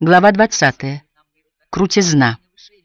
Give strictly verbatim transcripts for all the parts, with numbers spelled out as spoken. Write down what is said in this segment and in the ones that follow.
Глава двадцатая. Крутизна.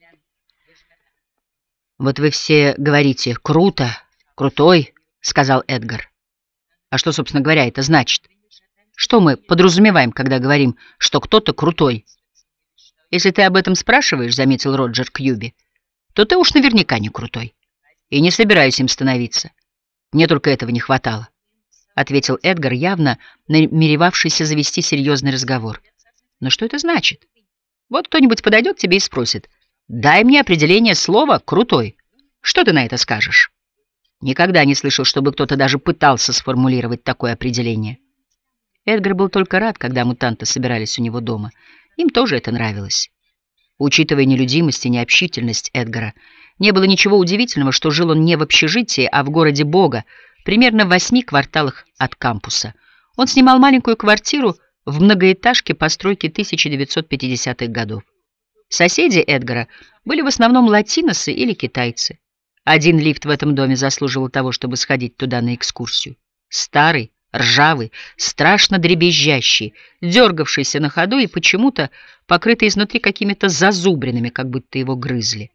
«Вот вы все говорите «круто», «крутой», — сказал Эдгар. «А что, собственно говоря, это значит? Что мы подразумеваем, когда говорим, что кто-то крутой?» «Если ты об этом спрашиваешь, — заметил Роджер Кьюби, — то ты уж наверняка не крутой. И не собираюсь им становиться. Мне только этого не хватало», — ответил Эдгар, явно намеревавшийся завести серьезный разговор. «Но что это значит? Вот кто-нибудь подойдет к тебе и спросит: дай мне определение слова «крутой». Что ты на это скажешь?» Никогда не слышал, чтобы кто-то даже пытался сформулировать такое определение. Эдгар был только рад, когда мутанты собирались у него дома. Им тоже это нравилось. Учитывая нелюдимость и необщительность Эдгара, не было ничего удивительного, что жил он не в общежитии, а в городе Бога, примерно в восьми кварталах от кампуса. Он снимал маленькую квартиру в многоэтажке постройки тысяча девятьсот пятидесятых годов. Соседи Эдгара были в основном латиносы или китайцы. Один лифт в этом доме заслуживал того, чтобы сходить туда на экскурсию. Старый, ржавый, страшно дребезжащий, дергавшийся на ходу и почему-то покрытый изнутри какими-то зазубринами, как будто его грызли.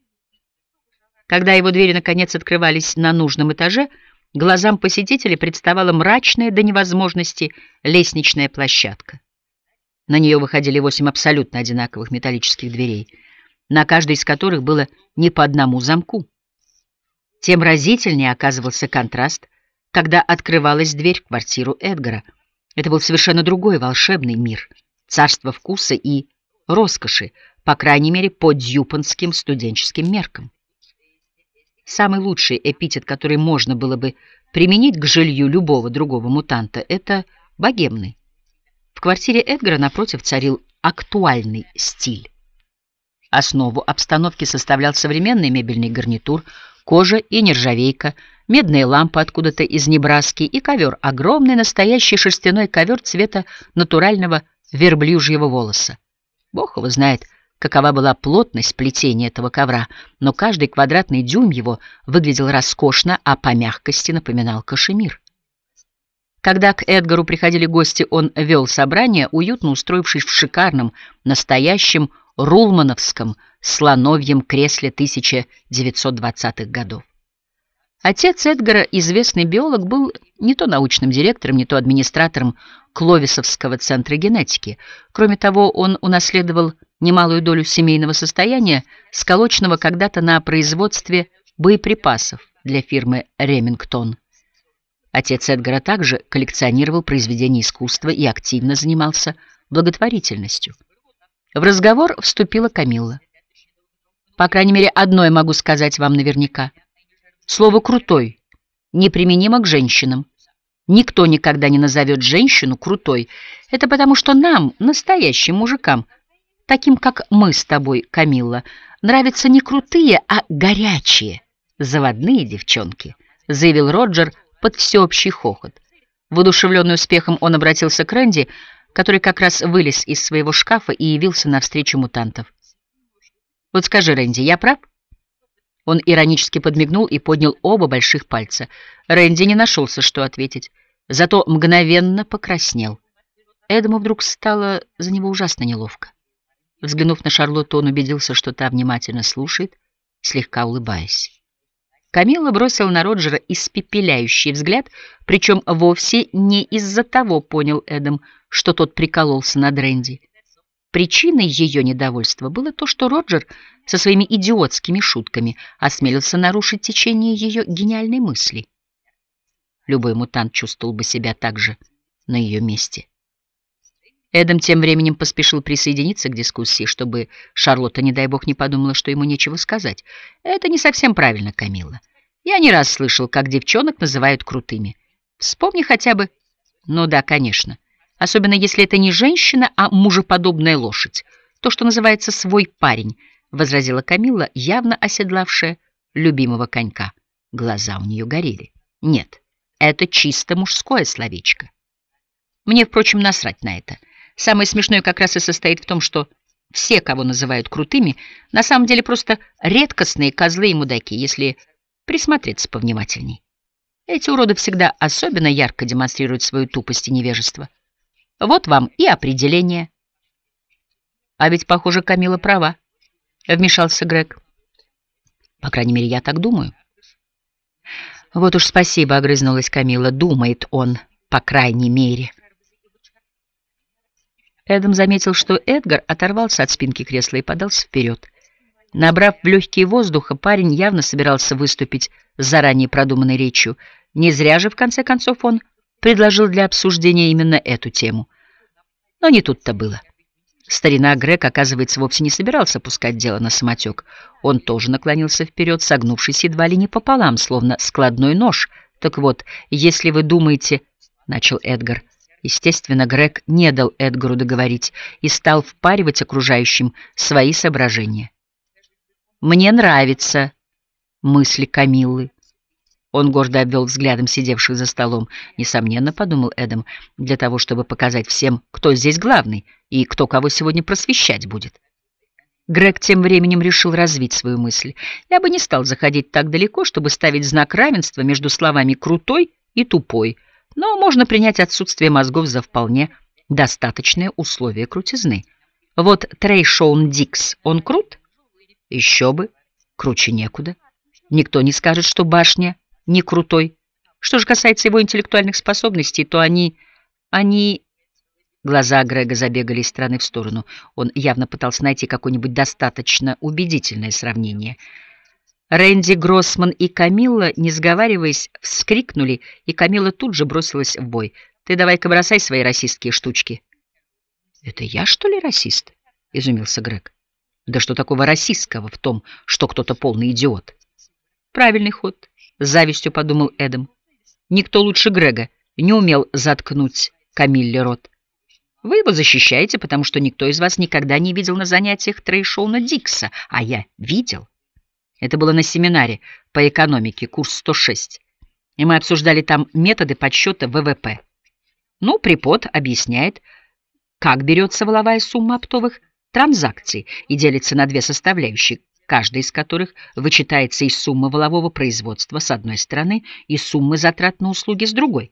Когда его двери наконец открывались на нужном этаже, глазам посетителей представала мрачная до невозможности лестничная площадка. На нее выходили восемь абсолютно одинаковых металлических дверей, на каждой из которых было не по одному замку. Тем разительнее оказывался контраст, когда открывалась дверь в квартиру Эдгара. Это был совершенно другой волшебный мир, царство вкуса и роскоши, по крайней мере, по дьюпонским студенческим меркам. Самый лучший эпитет, который можно было бы применить к жилью любого другого мутанта, это богемный. В квартире Эдгара, напротив, царил актуальный стиль. Основу обстановки составлял современный мебельный гарнитур, кожа и нержавейка, медные лампы откуда-то из Небраски и ковер, огромный настоящий шерстяной ковер цвета натурального верблюжьего волоса. Бог его знает, какова была плотность плетения этого ковра, но каждый квадратный дюйм его выглядел роскошно, а по мягкости напоминал кашемир. Когда к Эдгару приходили гости, он вел собрание, уютно устроившись в шикарном, настоящем рулмановском слоновьем кресле тысяча девятьсот двадцатых годов. Отец Эдгара, известный биолог, был не то научным директором, не то администратором Кловисовского центра генетики. Кроме того, он унаследовал немалую долю семейного состояния, сколоченного когда-то на производстве боеприпасов для фирмы «Ремингтон». Отец Эдгара также коллекционировал произведения искусства и активно занимался благотворительностью. В разговор вступила Камилла. «По крайней мере, одно я могу сказать вам наверняка. Слово «крутой» неприменимо к женщинам. Никто никогда не назовет женщину крутой. Это потому, что нам, настоящим мужикам, таким как мы с тобой, Камилла, нравятся не крутые, а горячие, заводные девчонки», заявил Роджер под всеобщий хохот. Воодушевленный успехом, он обратился к Рэнди, который как раз вылез из своего шкафа и явился навстречу мутантов. «Вот скажи, Рэнди, я прав?» Он иронически подмигнул и поднял оба больших пальца. Рэнди не нашелся, что ответить, зато мгновенно покраснел. Эдаму вдруг стало за него ужасно неловко. Взглянув на Шарлотту, он убедился, что та внимательно слушает, слегка улыбаясь. Камилла бросила на Роджера испепеляющий взгляд, причем вовсе не из-за того, понял Эдам, что тот прикололся над Рэнди. Причиной ее недовольства было то, что Роджер со своими идиотскими шутками осмелился нарушить течение ее гениальной мысли. Любой мутант чувствовал бы себя так же на ее месте. Эдам тем временем поспешил присоединиться к дискуссии, чтобы Шарлотта, не дай бог, не подумала, что ему нечего сказать. «Это не совсем правильно, Камилла. Я не раз слышал, как девчонок называют крутыми. Вспомни хотя бы...» «Ну да, конечно. Особенно если это не женщина, а мужеподобная лошадь. То, что называется свой парень», — возразила Камилла, явно оседлавшая любимого конька. Глаза у нее горели. «Нет, это чисто мужское словечко. Мне, впрочем, насрать на это. Самое смешное как раз и состоит в том, что все, кого называют крутыми, на самом деле просто редкостные козлы и мудаки, если присмотреться повнимательней. Эти уроды всегда особенно ярко демонстрируют свою тупость и невежество. Вот вам и определение». А ведь, похоже, Камила права, — вмешался Грег. По крайней мере, я так думаю. Вот уж спасибо, — огрызнулась Камила. Думает он, по крайней мере. Эдам заметил, что Эдгар оторвался от спинки кресла и подался вперед. Набрав в легкие воздуха, парень явно собирался выступить с заранее продуманной речью. Не зря же, в конце концов, он предложил для обсуждения именно эту тему. Но не тут-то было. Старина Грег, оказывается, вовсе не собирался пускать дело на самотек. Он тоже наклонился вперед, согнувшись едва ли не пополам, словно складной нож. «Так вот, если вы думаете...» — начал Эдгар. Естественно, Грег не дал Эдгару договорить и стал впаривать окружающим свои соображения. «Мне нравятся мысли Камиллы». Он гордо обвел взглядом сидевших за столом. Несомненно, подумал Эдам, для того, чтобы показать всем, кто здесь главный и кто кого сегодня просвещать будет. Грег тем временем решил развить свою мысль. Я бы не стал заходить так далеко, чтобы ставить знак равенства между словами «крутой» и «тупой», но можно принять отсутствие мозгов за вполне достаточное условие крутизны. Вот Трейшоун Дикс, он крут? Еще бы, круче некуда. Никто не скажет, что башня не крутой. Что же касается его интеллектуальных способностей, то они... они... Глаза Грега забегали из стороны в сторону. Он явно пытался найти какое-нибудь достаточно убедительное сравнение. Рэнди Гроссман и Камилла, не сговариваясь, вскрикнули, и Камилла тут же бросилась в бой. «Ты давай-ка бросай свои расистские штучки». «Это я, что ли, расист?» — изумился Грег. «Да что такого расистского в том, что кто-то полный идиот?» «Правильный ход», — с завистью подумал Эдам. «Никто лучше Грега не умел заткнуть Камилле рот. Вы его защищаете, потому что никто из вас никогда не видел на занятиях Трейшоуна Дикса, а я видел. Это было на семинаре по экономике, курс сто шесть, и мы обсуждали там методы подсчета вэ вэ пэ. Ну, препод объясняет, как берется валовая сумма оптовых транзакций и делится на две составляющие, каждая из которых вычитается из суммы валового производства с одной стороны и суммы затрат на услуги с другой.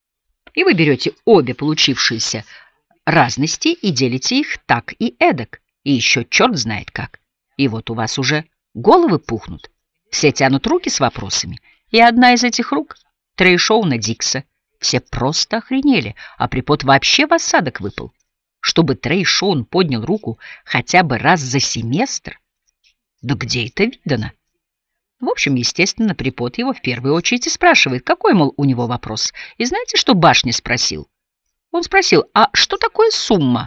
И вы берете обе получившиеся разности и делите их так и эдак, и еще черт знает как. И вот у вас уже головы пухнут, все тянут руки с вопросами, и одна из этих рук — Трейшоуна Дикса. Все просто охренели, а препод вообще в осадок выпал. Чтобы Трейшоун поднял руку хотя бы раз за семестр? Да где это видано? В общем, естественно, препод его в первую очередь и спрашивает, какой, мол, у него вопрос. И знаете, что башня спросил? Он спросил, а что такое сумма?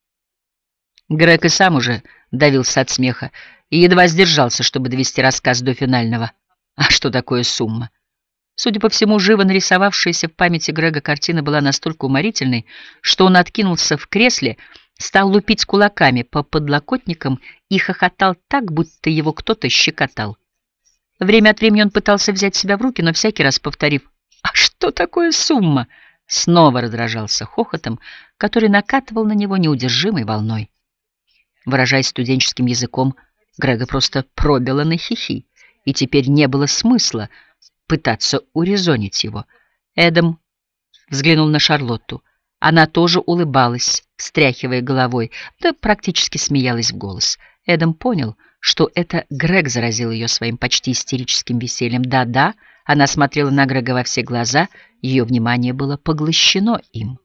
Грег и сам уже давился от смеха и едва сдержался, чтобы довести рассказ до финального. А что такое сумма? Судя по всему, живо нарисовавшаяся в памяти Грега картина была настолько уморительной, что он откинулся в кресле, стал лупить кулаками по подлокотникам и хохотал так, будто его кто-то щекотал. Время от времени он пытался взять себя в руки, но всякий раз повторив «А что такое сумма?», снова раздражался хохотом, который накатывал на него неудержимой волной. Выражаясь студенческим языком, Грега просто пробило на хихи, и теперь не было смысла пытаться урезонить его. Эдам взглянул на Шарлотту. Она тоже улыбалась, встряхивая головой, да практически смеялась в голос. Эдам понял, что это Грег заразил ее своим почти истерическим весельем. Да-да, она смотрела на Грега во все глаза, ее внимание было поглощено им.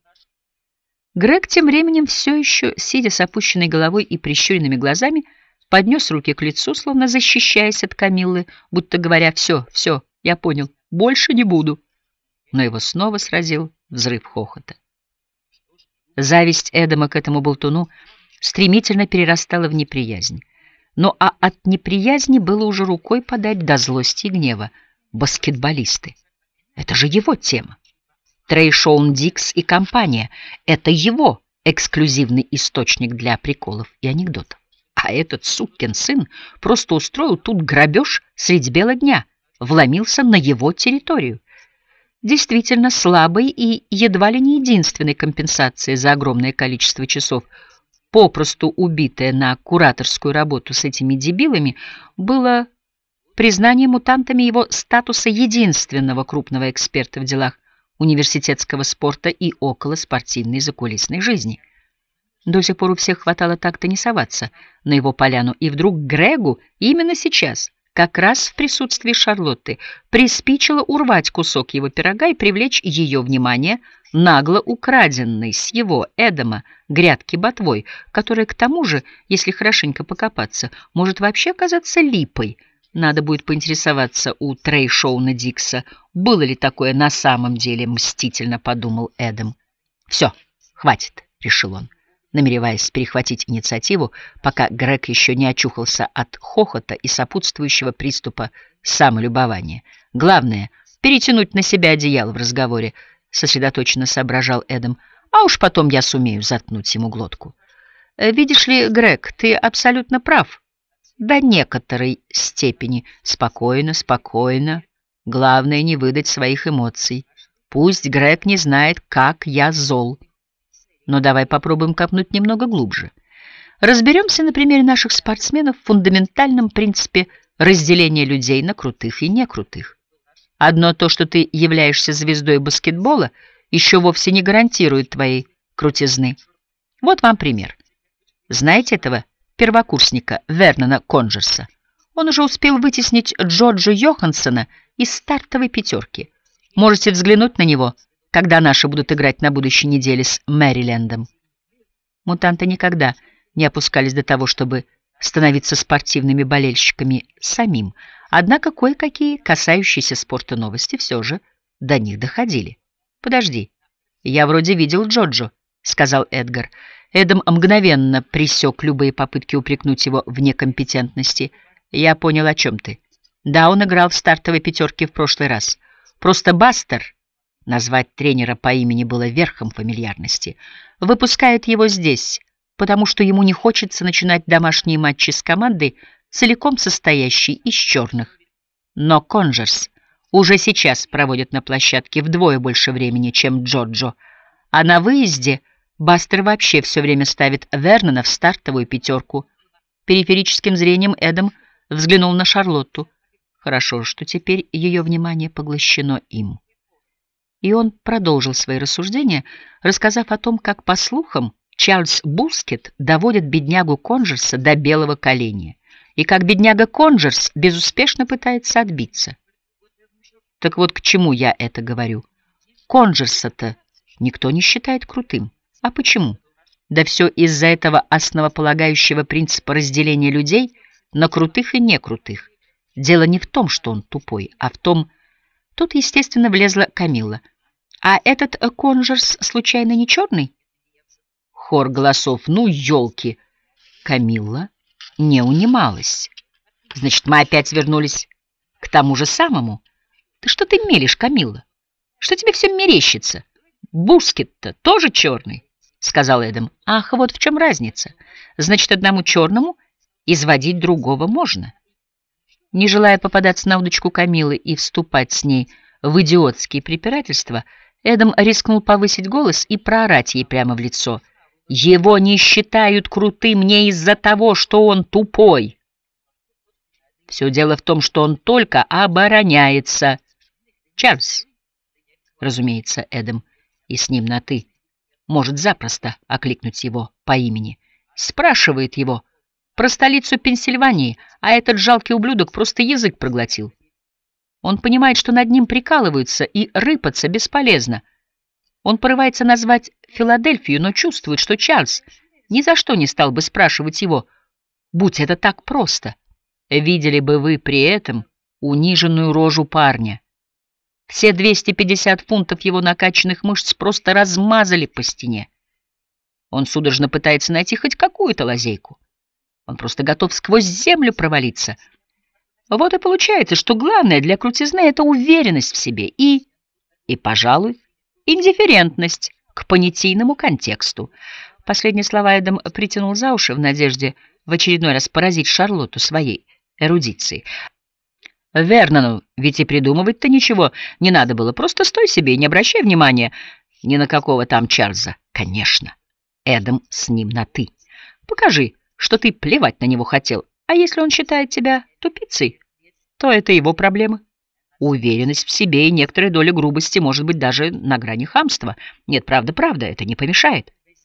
Грег тем временем все еще, сидя с опущенной головой и прищуренными глазами, поднес руки к лицу, словно защищаясь от Камиллы, будто говоря «все, все, я понял, больше не буду». Но его снова сразил взрыв хохота. Зависть Эдама к этому болтуну стремительно перерастала в неприязнь. Но а от неприязни было уже рукой подать до злости и гнева. Баскетболисты. Это же его тема. Трейшоун Дикс и компания. Это его эксклюзивный источник для приколов и анекдотов. А этот сукин сын просто устроил тут грабеж средь бела дня, вломился на его территорию. Действительно слабой и едва ли не единственной компенсацией за огромное количество часов, попросту убитое на кураторскую работу с этими дебилами, было признание мутантами его статуса единственного крупного эксперта в делах университетского спорта и околоспортивной закулисной жизни. До сих пор у всех хватало так-то не соваться на его поляну, и вдруг Грегу именно сейчас, как раз в присутствии Шарлотты, приспичило урвать кусок его пирога и привлечь ее внимание нагло украденной с его, Эдама, грядки ботвой, которая, к тому же, если хорошенько покопаться, может вообще оказаться липой. Надо будет поинтересоваться у Трей-Шоуна Дикса, было ли такое на самом деле, мстительно подумал Эдам. «Все, хватит», — решил он, намереваясь перехватить инициативу, пока Грег еще не очухался от хохота и сопутствующего приступа самолюбования. «Главное — перетянуть на себя одеяло в разговоре», — сосредоточенно соображал Эдам, «а уж потом я сумею заткнуть ему глотку». «Видишь ли, Грег, ты абсолютно прав. До некоторой степени. Спокойно, спокойно. Главное — не выдать своих эмоций. Пусть Грег не знает, как я зол. Но давай попробуем копнуть немного глубже. Разберемся на примере наших спортсменов в фундаментальном принципе разделения людей на крутых и некрутых. Одно то, что ты являешься звездой баскетбола, еще вовсе не гарантирует твоей крутизны. Вот вам пример. Знаете этого первокурсника Вернона Конджерса? Он уже успел вытеснить Джорджа Йоханссона из стартовой пятерки. Можете взглянуть на него, когда наши будут играть на будущей неделе с Мэрилендом. Мутанты никогда не опускались до того, чтобы становиться спортивными болельщиками самим, однако кое-какие касающиеся спорта новости все же до них доходили. «Подожди, я вроде видел Джоджо», — сказал Эдгар. Эдам мгновенно пресек любые попытки упрекнуть его в некомпетентности. «Я понял, о чем ты. Да, он играл в стартовой пятерке в прошлый раз. Просто Бастер, назвать тренера по имени было верхом фамильярности, выпускает его здесь, потому что ему не хочется начинать домашние матчи с командой, целиком состоящей из черных. Но Конджерс уже сейчас проводит на площадке вдвое больше времени, чем Джоджо, а на выезде Бастер вообще все время ставит Вернона в стартовую пятерку». Периферическим зрением Эдам взглянул на Шарлотту. Хорошо, что теперь ее внимание поглощено им. И он продолжил свои рассуждения, рассказав о том, как, по слухам, Чарльз Булскет доводит беднягу Конджерса до белого коленя, и как бедняга Конджерс безуспешно пытается отбиться. Так вот, к чему я это говорю. Конджерса-то никто не считает крутым. А почему? Да все из-за этого основополагающего принципа разделения людей на крутых и некрутых. Дело не в том, что он тупой, а в том... Тут, естественно, влезла Камилла. «А этот Конджерс случайно не черный?» Хор голосов. «Ну, елки!» Камилла не унималась. «Значит, мы опять вернулись к тому же самому. Ты что ты мелешь, Камилла? Что тебе все мерещится? Булскет-то тоже черный?» — сказал Эдам. «Ах, вот в чем разница. Значит, одному черному изводить другого можно». Не желая попадаться на удочку Камилы и вступать с ней в идиотские препирательства, Эдам рискнул повысить голос и проорать ей прямо в лицо. «Его не считают крутым не из-за того, что он тупой. Все дело в том, что он только обороняется. Чарльз, разумеется, Эдам, и с ним на «ты», может запросто окликнуть его по имени, спрашивает его про столицу Пенсильвании, а этот жалкий ублюдок просто язык проглотил. Он понимает, что над ним прикалываются, и рыпаться бесполезно. Он порывается назвать Филадельфию, но чувствует, что Чарльз ни за что не стал бы спрашивать его, будь это так просто. Видели бы вы при этом униженную рожу парня. Все двести пятьдесят фунтов его накачанных мышц просто размазали по стене. Он судорожно пытается найти хоть какую-то лазейку. Он просто готов сквозь землю провалиться. Вот и получается, что главное для крутизны — это уверенность в себе и, и, пожалуй, индифферентность к понятийному контексту. Последние слова Эдам притянул за уши в надежде в очередной раз поразить Шарлотту своей эрудицией. Вернону ведь и придумывать-то ничего не надо было. Просто стой себе и не обращай внимания ни на какого там Чарльза. Конечно, Эдам с ним на «ты». Покажи, что ты плевать на него хотел. А если он считает тебя тупицей, то это его проблемы. Уверенность в себе и некоторая доля грубости может быть даже на грани хамства. Нет, правда, правда, это не помешает.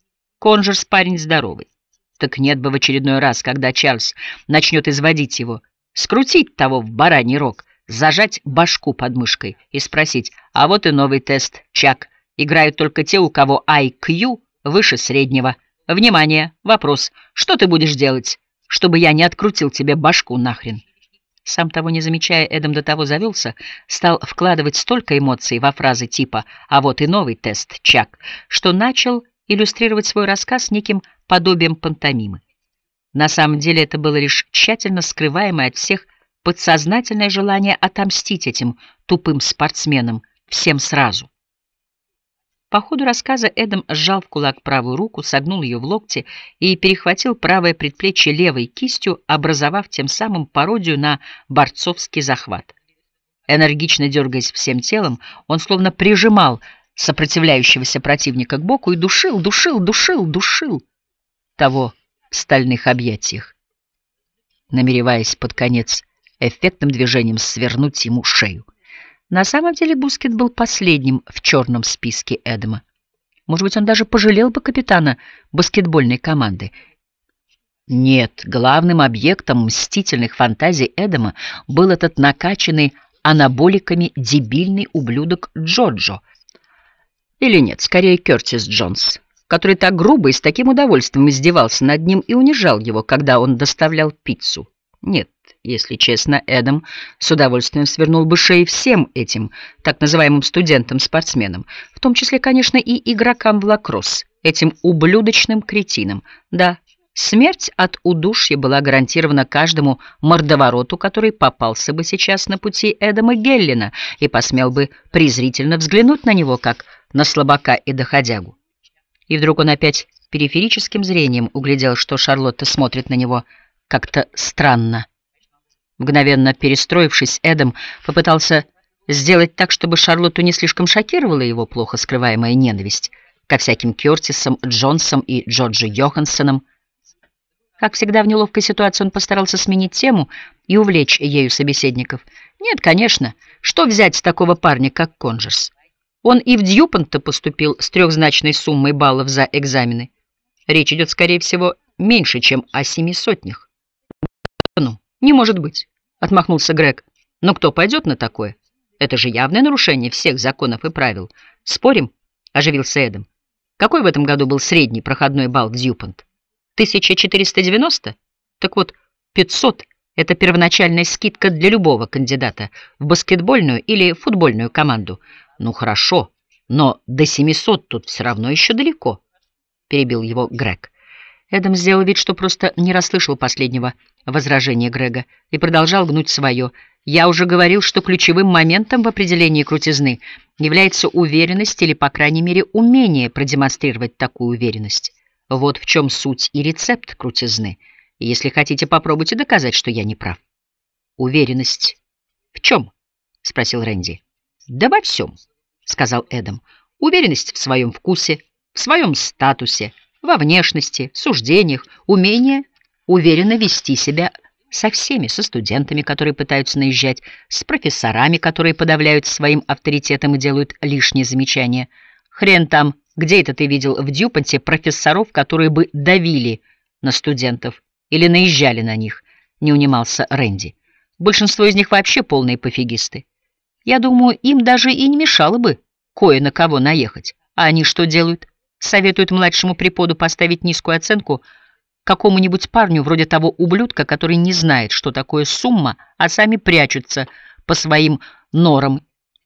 Конжерс парень здоровый. Так нет бы в очередной раз, когда Чарльз начнет изводить его, скрутить того в бараний рог, зажать башку под мышкой и спросить: а вот и новый тест, Чак. Играют только те, у кого ай кью выше среднего. Внимание, вопрос. Что ты будешь делать, чтобы я не открутил тебе башку нахрен? Сам того не замечая, Эдам до того завелся, стал вкладывать столько эмоций во фразы типа «а вот и новый тест, Чак», что начал иллюстрировать свой рассказ неким подобием пантомимы. На самом деле это было лишь тщательно скрываемое от всех подсознательное желание отомстить этим тупым спортсменам всем сразу. По ходу рассказа Эдам сжал в кулак правую руку, согнул ее в локте и перехватил правое предплечье левой кистью, образовав тем самым пародию на борцовский захват. Энергично дергаясь всем телом, он словно прижимал сопротивляющегося противника к боку и душил, душил, душил, душил того в стальных объятиях, намереваясь под конец эффектным движением свернуть ему шею. На самом деле Бускет был последним в черном списке Эдама. Может быть, он даже пожалел бы капитана баскетбольной команды. Нет, главным объектом мстительных фантазий Эдама был этот накачанный анаболиками дебильный ублюдок Джоджо. Или нет, скорее Кертис Джонс, который так грубо и с таким удовольствием издевался над ним и унижал его, когда он доставлял пиццу. Нет, если честно, Эдам с удовольствием свернул бы шеи всем этим так называемым студентам-спортсменам, в том числе, конечно, и игрокам в лакросс, этим ублюдочным кретинам. Да, смерть от удушья была гарантирована каждому мордовороту, который попался бы сейчас на пути Эдама Геллина и посмел бы презрительно взглянуть на него, как на слабака и доходягу. И вдруг он опять периферическим зрением углядел, что Шарлотта смотрит на него как-то странно. Мгновенно перестроившись, Эдам попытался сделать так, чтобы Шарлотту не слишком шокировала его плохо скрываемая ненависть ко всяким Кертисам, Джонсам и Джорджу Йоханссонам. Как всегда в неловкой ситуации он постарался сменить тему и увлечь ею собеседников. Нет, конечно, что взять с такого парня, как Конжерс? Он и в Дьюпонт-то поступил с трехзначной суммой баллов за экзамены. Речь идет, скорее всего, меньше, чем о семи сотнях. «Ну, не может быть», — отмахнулся Грег. «Но кто пойдет на такое? Это же явное нарушение всех законов и правил. Спорим?» — оживился Эдам. «Какой в этом году был средний проходной балл в Дьюпонт? тысяча четыреста девяносто? Так вот, пятьсот — это первоначальная скидка для любого кандидата в баскетбольную или футбольную команду. Ну хорошо, но до семисот тут все равно еще далеко», — перебил его Грег. Эдам сделал вид, что просто не расслышал последнего возражения Грега и продолжал гнуть свое. «Я уже говорил, что ключевым моментом в определении крутизны является уверенность или, по крайней мере, умение продемонстрировать такую уверенность. Вот в чем суть и рецепт крутизны. И если хотите, попробуйте доказать, что я не прав». «Уверенность в чем?» — спросил Рэнди. «Да во всем», — сказал Эдам. «Уверенность в своем вкусе, в своем статусе, во внешности, суждениях, умение уверенно вести себя со всеми, со студентами, которые пытаются наезжать, с профессорами, которые подавляют своим авторитетом и делают лишние замечания. Хрен там, где это ты видел в Дьюпонте профессоров, которые бы давили на студентов или наезжали на них?» — не унимался Рэнди. «Большинство из них вообще полные пофигисты. Я думаю, им даже и не мешало бы кое на кого наехать. А они что делают? Советуют младшему преподу поставить низкую оценку какому-нибудь парню вроде того ублюдка, который не знает, что такое сумма, а сами прячутся по своим норам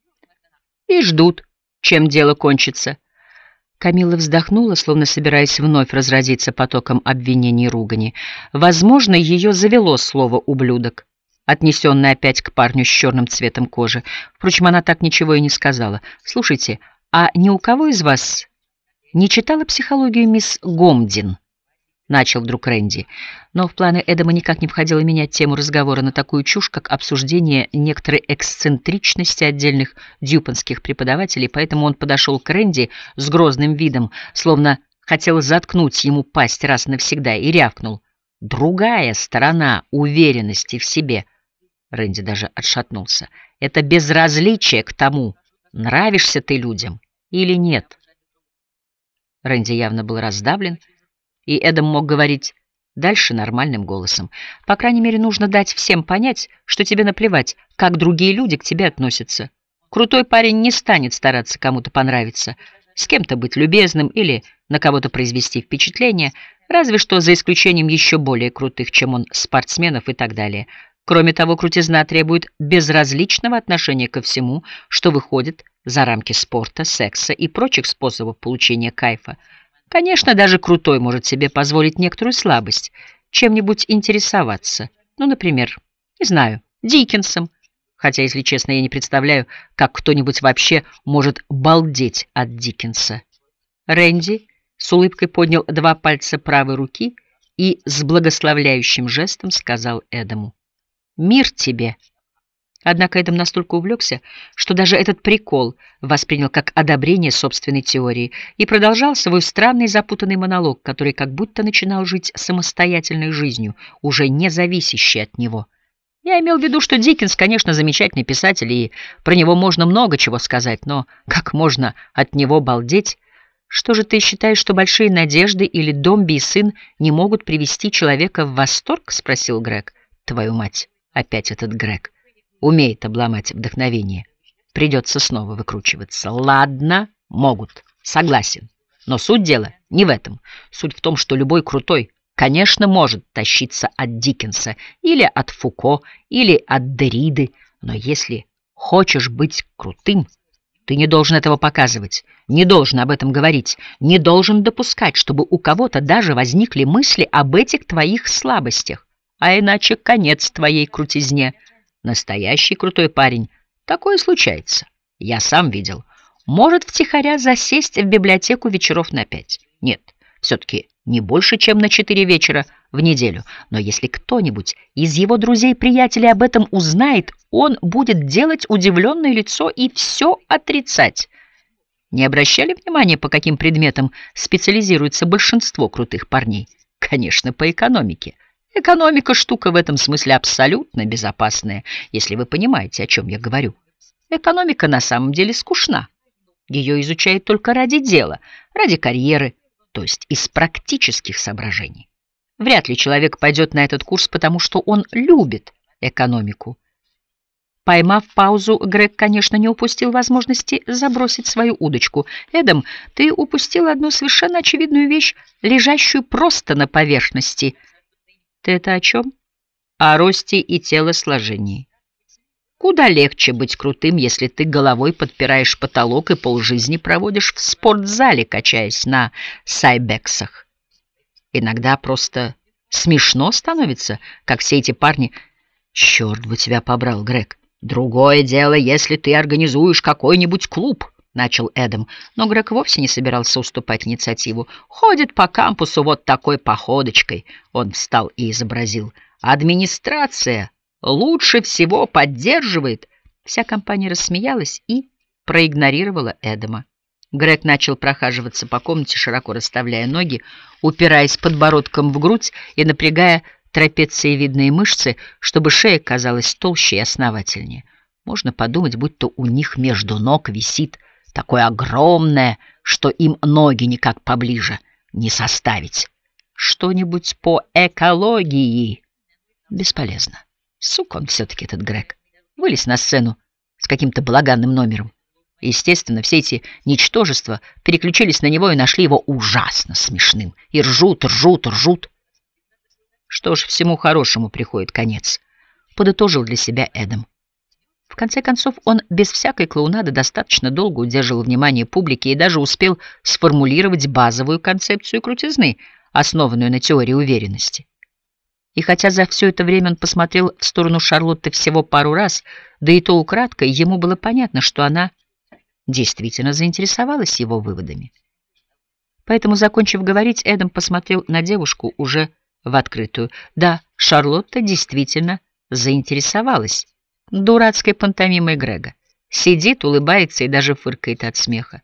и ждут, чем дело кончится». Камилла вздохнула, словно собираясь вновь разразиться потоком обвинений и ругани. Возможно, ее завело слово «ублюдок», отнесенное опять к парню с черным цветом кожи. Впрочем, она так ничего и не сказала. «Слушайте, а ни у кого из вас не читала психологию мисс Гомдин?» — начал вдруг Рэнди. Но в планы Эдама никак не входило менять тему разговора на такую чушь, как обсуждение некоторой эксцентричности отдельных дьюпонских преподавателей, поэтому он подошел к Рэнди с грозным видом, словно хотел заткнуть ему пасть раз навсегда, и рявкнул: «Другая сторона уверенности в себе». Рэнди даже отшатнулся. «Это безразличие к тому, нравишься ты людям или нет». Рэнди явно был раздавлен, и Эдам мог говорить дальше нормальным голосом. По крайней мере, нужно дать всем понять, что тебе наплевать, как другие люди к тебе относятся. Крутой парень не станет стараться кому-то понравиться, с кем-то быть любезным или на кого-то произвести впечатление, разве что за исключением еще более крутых, чем он, спортсменов и так далее. Кроме того, крутизна требует безразличного отношения ко всему, что выходит за рамки спорта, секса и прочих способов получения кайфа. Конечно, даже крутой может себе позволить некоторую слабость, чем-нибудь интересоваться. Ну, например, не знаю, Диккенсом. Хотя, если честно, я не представляю, как кто-нибудь вообще может балдеть от Диккенса. Рэнди с улыбкой поднял два пальца правой руки и с благословляющим жестом сказал Эдаму: «Мир тебе!» Однако Эдам настолько увлекся, что даже этот прикол воспринял как одобрение собственной теории и продолжал свой странный запутанный монолог, который как будто начинал жить самостоятельной жизнью, уже не зависящей от него. Я имел в виду, что Диккенс, конечно, замечательный писатель, и про него можно много чего сказать, но как можно от него балдеть? Что же ты считаешь, что «Большие надежды» или «Домби и сын» не могут привести человека в восторг? — спросил Грег. Твою мать, опять этот Грег. Умеет обломать вдохновение. Придется снова выкручиваться. Ладно, могут, согласен. Но суть дела не в этом. Суть в том, что любой крутой, конечно, может тащиться от Диккенса, или от Фуко, или от Дерриды. Но если хочешь быть крутым, ты не должен этого показывать, не должен об этом говорить, не должен допускать, чтобы у кого-то даже возникли мысли об этих твоих слабостях. А иначе конец твоей крутизне. Настоящий крутой парень. Такое случается. Я сам видел. Может втихаря засесть в библиотеку вечеров на пять. Нет, все-таки не больше, чем на четыре вечера в неделю. Но если кто-нибудь из его друзей-приятелей об этом узнает, он будет делать удивленное лицо и все отрицать. Не обращали внимания, по каким предметам специализируется большинство крутых парней? Конечно, по экономике. Экономика — штука в этом смысле абсолютно безопасная, если вы понимаете, о чем я говорю. Экономика на самом деле скучна. Ее изучают только ради дела, ради карьеры, то есть из практических соображений. Вряд ли человек пойдет на этот курс, потому что он любит экономику. Поймав паузу, Грег, конечно, не упустил возможности забросить свою удочку. «Эдам, ты упустил одну совершенно очевидную вещь, лежащую просто на поверхности». «Ты это о чем?» «О росте и телосложении. Куда легче быть крутым, если ты головой подпираешь потолок и полжизни проводишь в спортзале, качаясь на сайбексах. Иногда просто смешно становится, как все эти парни. Черт бы тебя побрал, Грег. Другое дело, если ты организуешь какой-нибудь клуб». Начал Эдам, но Грег вовсе не собирался уступать инициативу. «Ходит по кампусу вот такой походочкой». Он встал и изобразил. «Администрация лучше всего поддерживает». Вся компания рассмеялась и проигнорировала Эдама. Грег начал прохаживаться по комнате, широко расставляя ноги, упираясь подбородком в грудь и напрягая трапециевидные мышцы, чтобы шея казалась толще и основательнее. Можно подумать, будто у них между ног висит такое огромное, что им ноги никак поближе не составить. Что-нибудь по экологии. Бесполезно. Сука он все-таки, этот Грег. Вылез на сцену с каким-то балаганным номером. Естественно, все эти ничтожества переключились на него и нашли его ужасно смешным. И ржут, ржут, ржут. Что ж, всему хорошему приходит конец, подытожил для себя Эдам. В конце концов, он без всякой клоунады достаточно долго удерживал внимание публики и даже успел сформулировать базовую концепцию крутизны, основанную на теории уверенности. И хотя за все это время он посмотрел в сторону Шарлотты всего пару раз, да и то украдкой, ему было понятно, что она действительно заинтересовалась его выводами. Поэтому, закончив говорить, Эдам посмотрел на девушку уже в открытую. Да, Шарлотта действительно заинтересовалась дурацкой пантомимой Грега. Сидит, улыбается и даже фыркает от смеха.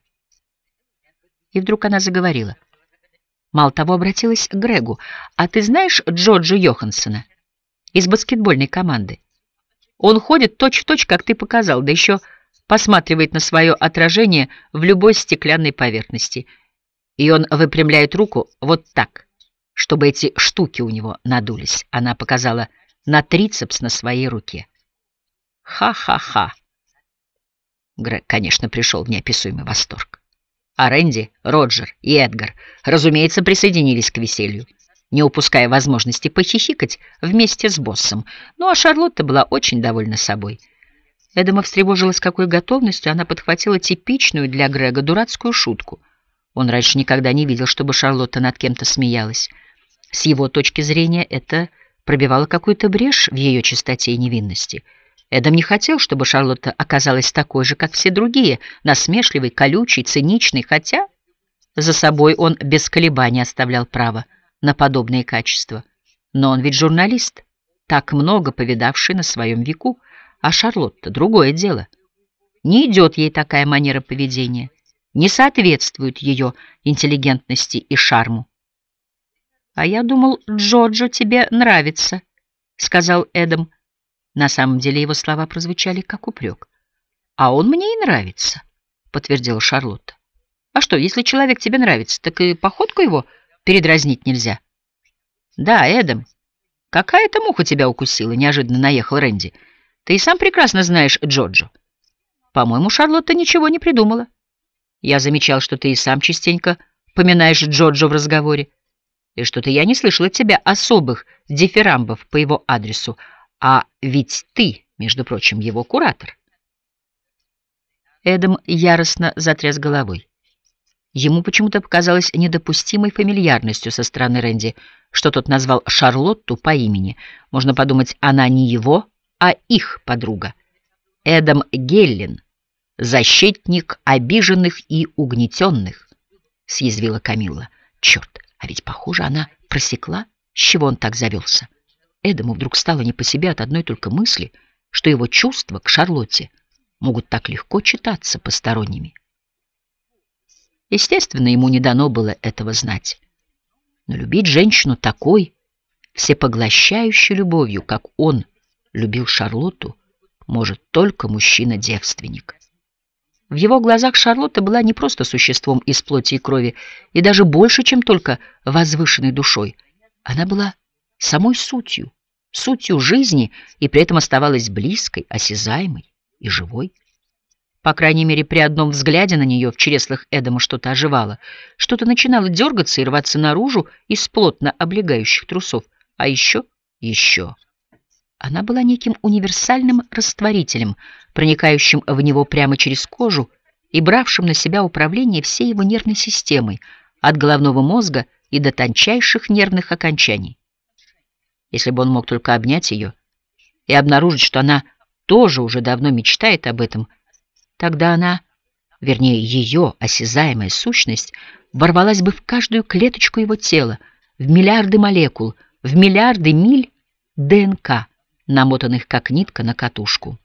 И вдруг она заговорила. Мало того, обратилась к Грегу. «А ты знаешь Джорджа Йоханссона из баскетбольной команды? Он ходит точь-в-точь, как ты показал, да еще посматривает на свое отражение в любой стеклянной поверхности. И он выпрямляет руку вот так, чтобы эти штуки у него надулись. Она показала на трицепс на своей руке. Ха-ха-ха. Грег, конечно, пришел в неописуемый восторг. А Рэнди, Роджер и Эдгар, разумеется, присоединились к веселью, не упуская возможности похихикать вместе с боссом. Ну а Шарлотта была очень довольна собой. Эдема встревожила, с какой готовностью она подхватила типичную для Грега дурацкую шутку. Он раньше никогда не видел, чтобы Шарлотта над кем-то смеялась. С его точки зрения это пробивало какую-то брешь в ее чистоте и невинности. Эдем не хотел, чтобы Шарлотта оказалась такой же, как все другие, насмешливой, колючей, циничной, хотя за собой он без колебаний оставлял право на подобные качества. Но он ведь журналист, так много повидавший на своем веку, а Шарлотта — другое дело. Не идет ей такая манера поведения, не соответствует ее интеллигентности и шарму. «А я думал, Джоджо тебе нравится», — сказал Эдем. На самом деле его слова прозвучали как упрек. «А он мне и нравится», — подтвердила Шарлотта. «А что, если человек тебе нравится, так и походку его передразнить нельзя?» «Да, Эдем, какая-то муха тебя укусила», — неожиданно наехал Рэнди. «Ты и сам прекрасно знаешь Джоджо. По-моему, Шарлотта ничего не придумала. Я замечал, что ты и сам частенько поминаешь Джоджо в разговоре, и что-то я не слышал от тебя особых дифирамбов по его адресу. А ведь ты, между прочим, его куратор». Эдем яростно затряс головой. Ему почему-то показалось недопустимой фамильярностью со стороны Рэнди, что тот назвал Шарлотту по имени. Можно подумать, она не его, а их подруга. Эдем Геллин, защитник обиженных и угнетенных, съязвила Камилла. Черт, а ведь, похоже, она просекла, с чего он так завелся. Эдему вдруг стало не по себе от одной только мысли, что его чувства к Шарлотте могут так легко читаться посторонними. Естественно, ему не дано было этого знать. Но любить женщину такой, всепоглощающей любовью, как он любил Шарлотту, может только мужчина-девственник. В его глазах Шарлотта была не просто существом из плоти и крови, и даже больше, чем только возвышенной душой. Она была самой сутью, сутью жизни, и при этом оставалась близкой, осязаемой и живой. По крайней мере, при одном взгляде на нее в чреслах Эдема что-то оживало, что-то начинало дергаться и рваться наружу из плотно облегающих трусов. А еще, еще... Она была неким универсальным растворителем, проникающим в него прямо через кожу и бравшим на себя управление всей его нервной системой, от головного мозга и до тончайших нервных окончаний. Если бы он мог только обнять ее и обнаружить, что она тоже уже давно мечтает об этом, тогда она, вернее, ее осязаемая сущность, ворвалась бы в каждую клеточку его тела, в миллиарды молекул, в миллиарды миль ДНК, намотанных как нитка на катушку.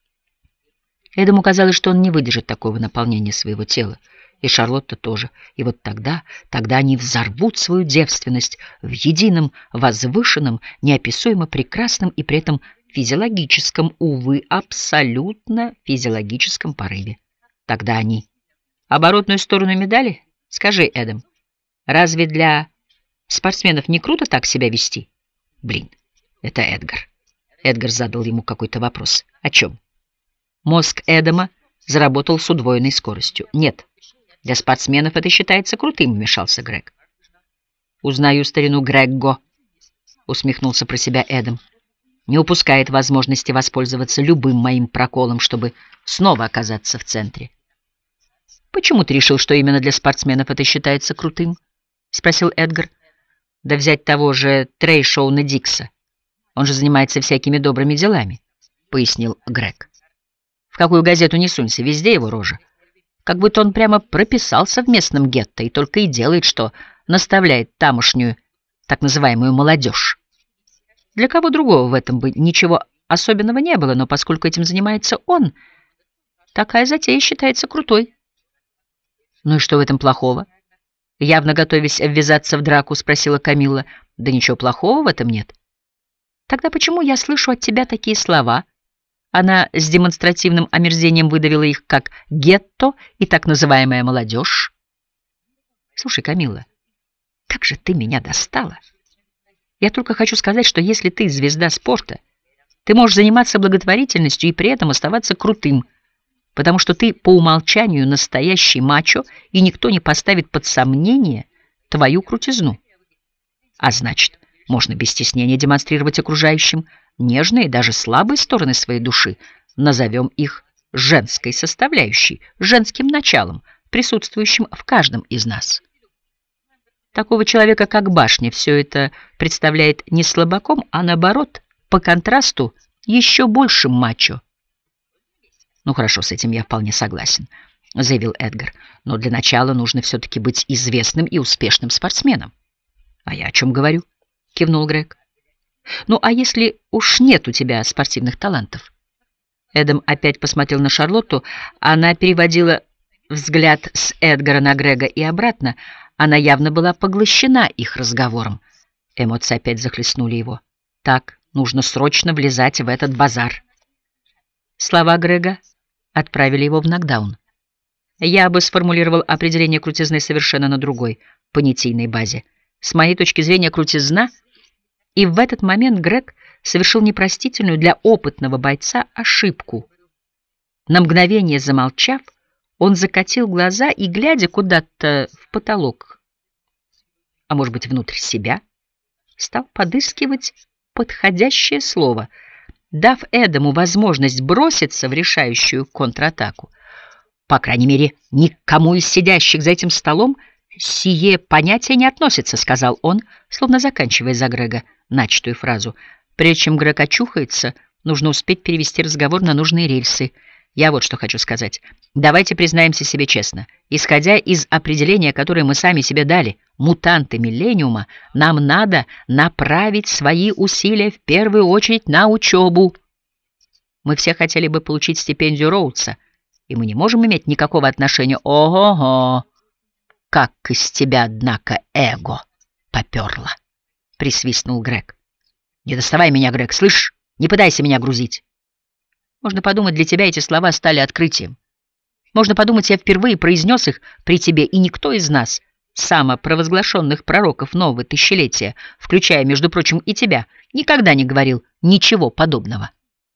Эдему казалось, что он не выдержит такого наполнения своего тела, и Шарлотта тоже. И вот тогда, тогда они взорвут свою девственность в едином, возвышенном, неописуемо прекрасном и при этом физиологическом, увы, абсолютно физиологическом порыве. Тогда они... Оборотную сторону медали? Скажи, Эдем, разве для спортсменов не круто так себя вести? Блин, это Эдгар. Эдгар задал ему какой-то вопрос. О чем? Мозг Эдема заработал с удвоенной скоростью. Нет, для спортсменов это считается крутым, вмешался Грег. Узнаю старину Грегго, усмехнулся про себя Эдем. Не упускает возможности воспользоваться любым моим проколом, чтобы снова оказаться в центре. Почему ты решил, что именно для спортсменов это считается крутым? Спросил Эдгар. Да взять того же Трейшоуна Дикса. Он же занимается всякими добрыми делами, — пояснил Грег. В какую газету не сунься, везде его рожа. Как будто он прямо прописался в местном гетто и только и делает, что наставляет тамошнюю так называемую молодежь. Для кого другого в этом бы ничего особенного не было, но поскольку этим занимается он, такая затея считается крутой. Ну и что в этом плохого? Явно готовясь ввязаться в драку, спросила Камилла. Да ничего плохого в этом нет. Тогда почему я слышу от тебя такие слова? Она с демонстративным омерзением выдавила их как «гетто» и так называемая молодежь. Слушай, Камилла, как же ты меня достала. Я только хочу сказать, что если ты звезда спорта, ты можешь заниматься благотворительностью и при этом оставаться крутым, потому что ты по умолчанию настоящий мачо, и никто не поставит под сомнение твою крутизну. А значит, можно без стеснения демонстрировать окружающим нежные, даже слабые стороны своей души, назовем их женской составляющей, женским началом, присутствующим в каждом из нас. Такого человека, как башня, все это представляет не слабаком, а наоборот, по контрасту, еще большим мачо. «Ну хорошо, с этим я вполне согласен», — заявил Эдгар. «Но для начала нужно все-таки быть известным и успешным спортсменом». «А я о чем говорю?» — кивнул Грег. «Ну а если уж нет у тебя спортивных талантов?» Эдам опять посмотрел на Шарлотту. Она переводила взгляд с Эдгара на Грега и обратно. Она явно была поглощена их разговором. Эмоции опять захлестнули его. «Так, нужно срочно влезать в этот базар». Слова Грега отправили его в нокдаун. Я бы сформулировал определение крутизны совершенно на другой, понятийной базе. С моей точки зрения, крутизна, и в этот момент Грег совершил непростительную для опытного бойца ошибку. На мгновение замолчав, он закатил глаза и, глядя куда-то в потолок, а может быть, внутрь себя, стал подыскивать подходящее слово, дав Эдаму возможность броситься в решающую контратаку. По крайней мере, никому из сидящих за этим столом сие понятие не относится, сказал он, словно заканчивая за Грега начатую фразу. Прежде чем Грег очухается, нужно успеть перевести разговор на нужные рельсы. Я вот что хочу сказать. Давайте признаемся себе честно. Исходя из определения, которое мы сами себе дали, мутанты миллениума, нам надо направить свои усилия в первую очередь на учебу. Мы все хотели бы получить стипендию Роудса, и мы не можем иметь никакого отношения. Ого-го! Как из тебя, однако, эго поперло! Присвистнул Грег. Не доставай меня, Грег, слышь? Не пытайся меня грузить. Можно подумать, для тебя эти слова стали открытием. Можно подумать, я впервые произнес их при тебе, и никто из нас, самопровозглашенных пророков нового тысячелетия, включая, между прочим, и тебя, никогда не говорил ничего подобного.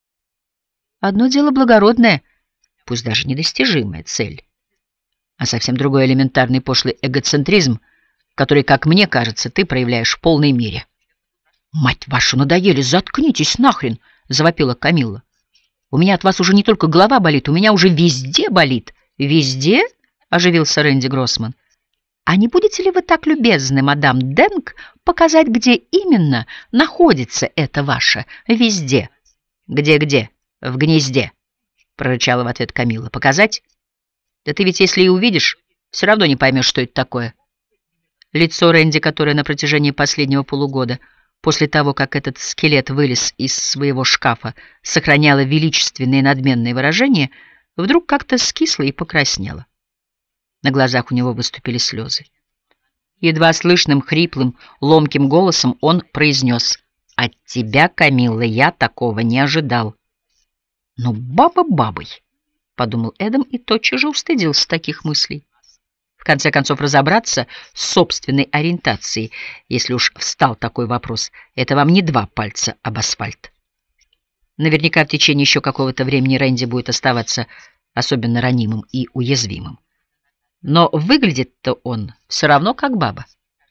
Одно дело благородное, пусть даже недостижимая цель, а совсем другой элементарный пошлый эгоцентризм, который, как мне кажется, ты проявляешь в полной мере. «Мать вашу, надоели, заткнитесь нахрен!» — завопила Камилла. «У меня от вас уже не только голова болит, у меня уже везде болит». «Везде?» — оживился Рэнди Гроссман. «А не будете ли вы так любезны, мадам Денг, показать, где именно находится это ваше везде?» «Где-где? В гнезде», — прорычала в ответ Камилла. «Показать? Да ты ведь, если и увидишь, все равно не поймешь, что это такое». Лицо Рэнди, которое на протяжении последнего полугода, после того, как этот скелет вылез из своего шкафа, сохраняло величественные надменные выражения, вдруг как-то скисло и покраснело. На глазах у него выступили слезы. Едва слышным, хриплым, ломким голосом он произнес: «От тебя, Камилла, я такого не ожидал». «Ну, баба бабой», — подумал Эдам и тотчас же устыдился таких мыслей. В конце концов, разобраться с собственной ориентацией, если уж встал такой вопрос, это вам не два пальца об асфальт. Наверняка в течение еще какого-то времени Рэнди будет оставаться особенно ранимым и уязвимым. Но выглядит-то он все равно как баба.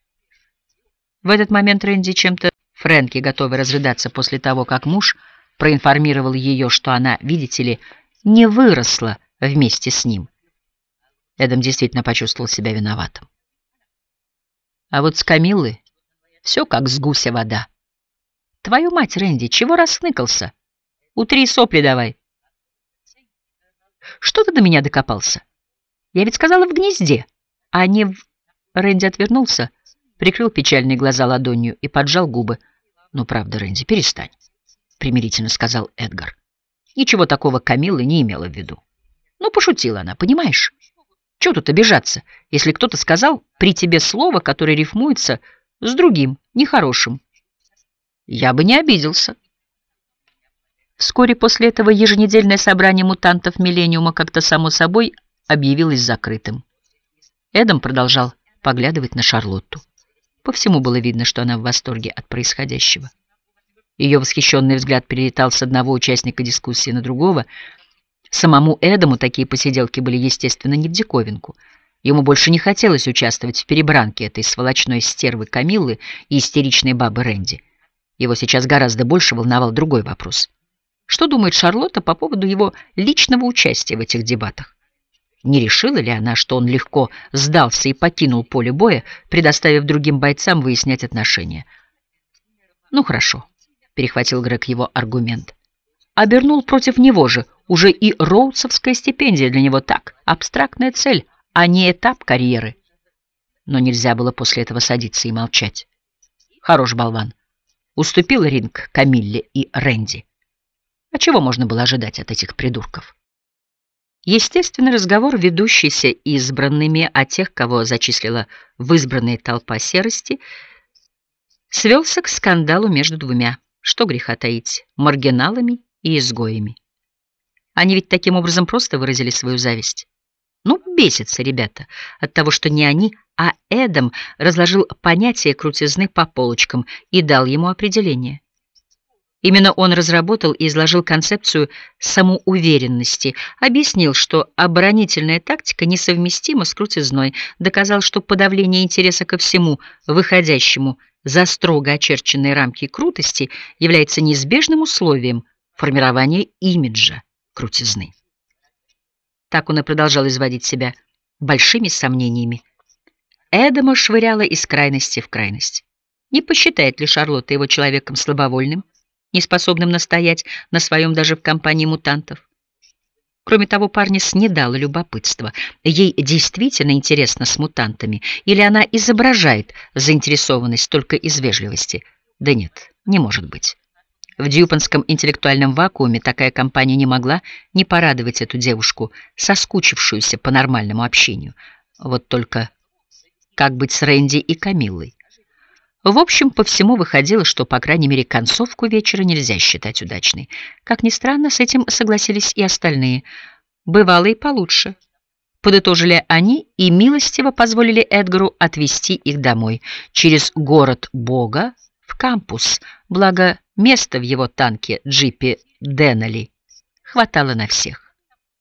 В этот момент Рэнди чем-то... Фрэнки, готовый разрыдаться после того, как муж проинформировал ее, что она, видите ли, не выросла вместе с ним. Эдам действительно почувствовал себя виноватым. А вот с Камиллой все как с гуся вода. Твою мать, Рэнди, чего расныкался? Утри сопли давай. Что ты до меня докопался? Я ведь сказала в гнезде, а не в... Рэнди отвернулся, прикрыл печальные глаза ладонью и поджал губы. Ну, правда, Рэнди, перестань, примирительно сказал Эдгар. Ничего такого Камилла не имела в виду. Ну, пошутила она, понимаешь? Чего тут обижаться, если кто-то сказал при тебе слово, которое рифмуется с другим, нехорошим? Я бы не обиделся. Вскоре после этого еженедельное собрание мутантов Миллениума как-то само собой объявилось закрытым. Эдам продолжал поглядывать на Шарлотту. По всему было видно, что она в восторге от происходящего. Ее восхищенный взгляд перелетал с одного участника дискуссии на другого. Самому Эдаму такие посиделки были, естественно, не в диковинку. Ему больше не хотелось участвовать в перебранке этой сволочной стервы Камиллы и истеричной бабы Рэнди. Его сейчас гораздо больше волновал другой вопрос. Что думает Шарлотта по поводу его личного участия в этих дебатах? Не решила ли она, что он легко сдался и покинул поле боя, предоставив другим бойцам выяснять отношения? «Ну хорошо», — перехватил Грег его аргумент. Обернул против него же уже и роудсовская стипендия для него так, абстрактная цель, а не этап карьеры. Но нельзя было после этого садиться и молчать. Хорош болван. Уступил ринг Камилле и Рэнди. А чего можно было ожидать от этих придурков? Естественный разговор, ведущийся избранными о тех, кого зачислила в избранные толпа серости, свелся к скандалу между двумя, что греха таить, маргиналами и изгоями. Они ведь таким образом просто выразили свою зависть. Ну, бесятся ребята от того, что не они, а Эдам разложил понятие крутизны по полочкам и дал ему определение. Именно он разработал и изложил концепцию самоуверенности, объяснил, что оборонительная тактика несовместима с крутизной, доказал, что подавление интереса ко всему, выходящему за строго очерченные рамки крутости, является неизбежным условием формирования имиджа крутизны. Так он и продолжал изводить себя большими сомнениями. Эдама швыряла из крайности в крайность. Не посчитает ли Шарлотта его человеком слабовольным, неспособным настоять на своем даже в компании мутантов? Кроме того, парня снедало любопытство. Ей действительно интересно с мутантами, или она изображает заинтересованность только из вежливости? Да нет, не может быть. В дьюпонском интеллектуальном вакууме такая компания не могла не порадовать эту девушку, соскучившуюся по нормальному общению. Вот только как быть с Рэнди и Камиллой? В общем, по всему выходило, что, по крайней мере, концовку вечера нельзя считать удачной. Как ни странно, с этим согласились и остальные. Бывало и получше. Подытожили они и милостиво позволили Эдгару отвезти их домой, через город Бога в кампус, благо места в его танке джипе Деннелли хватало на всех.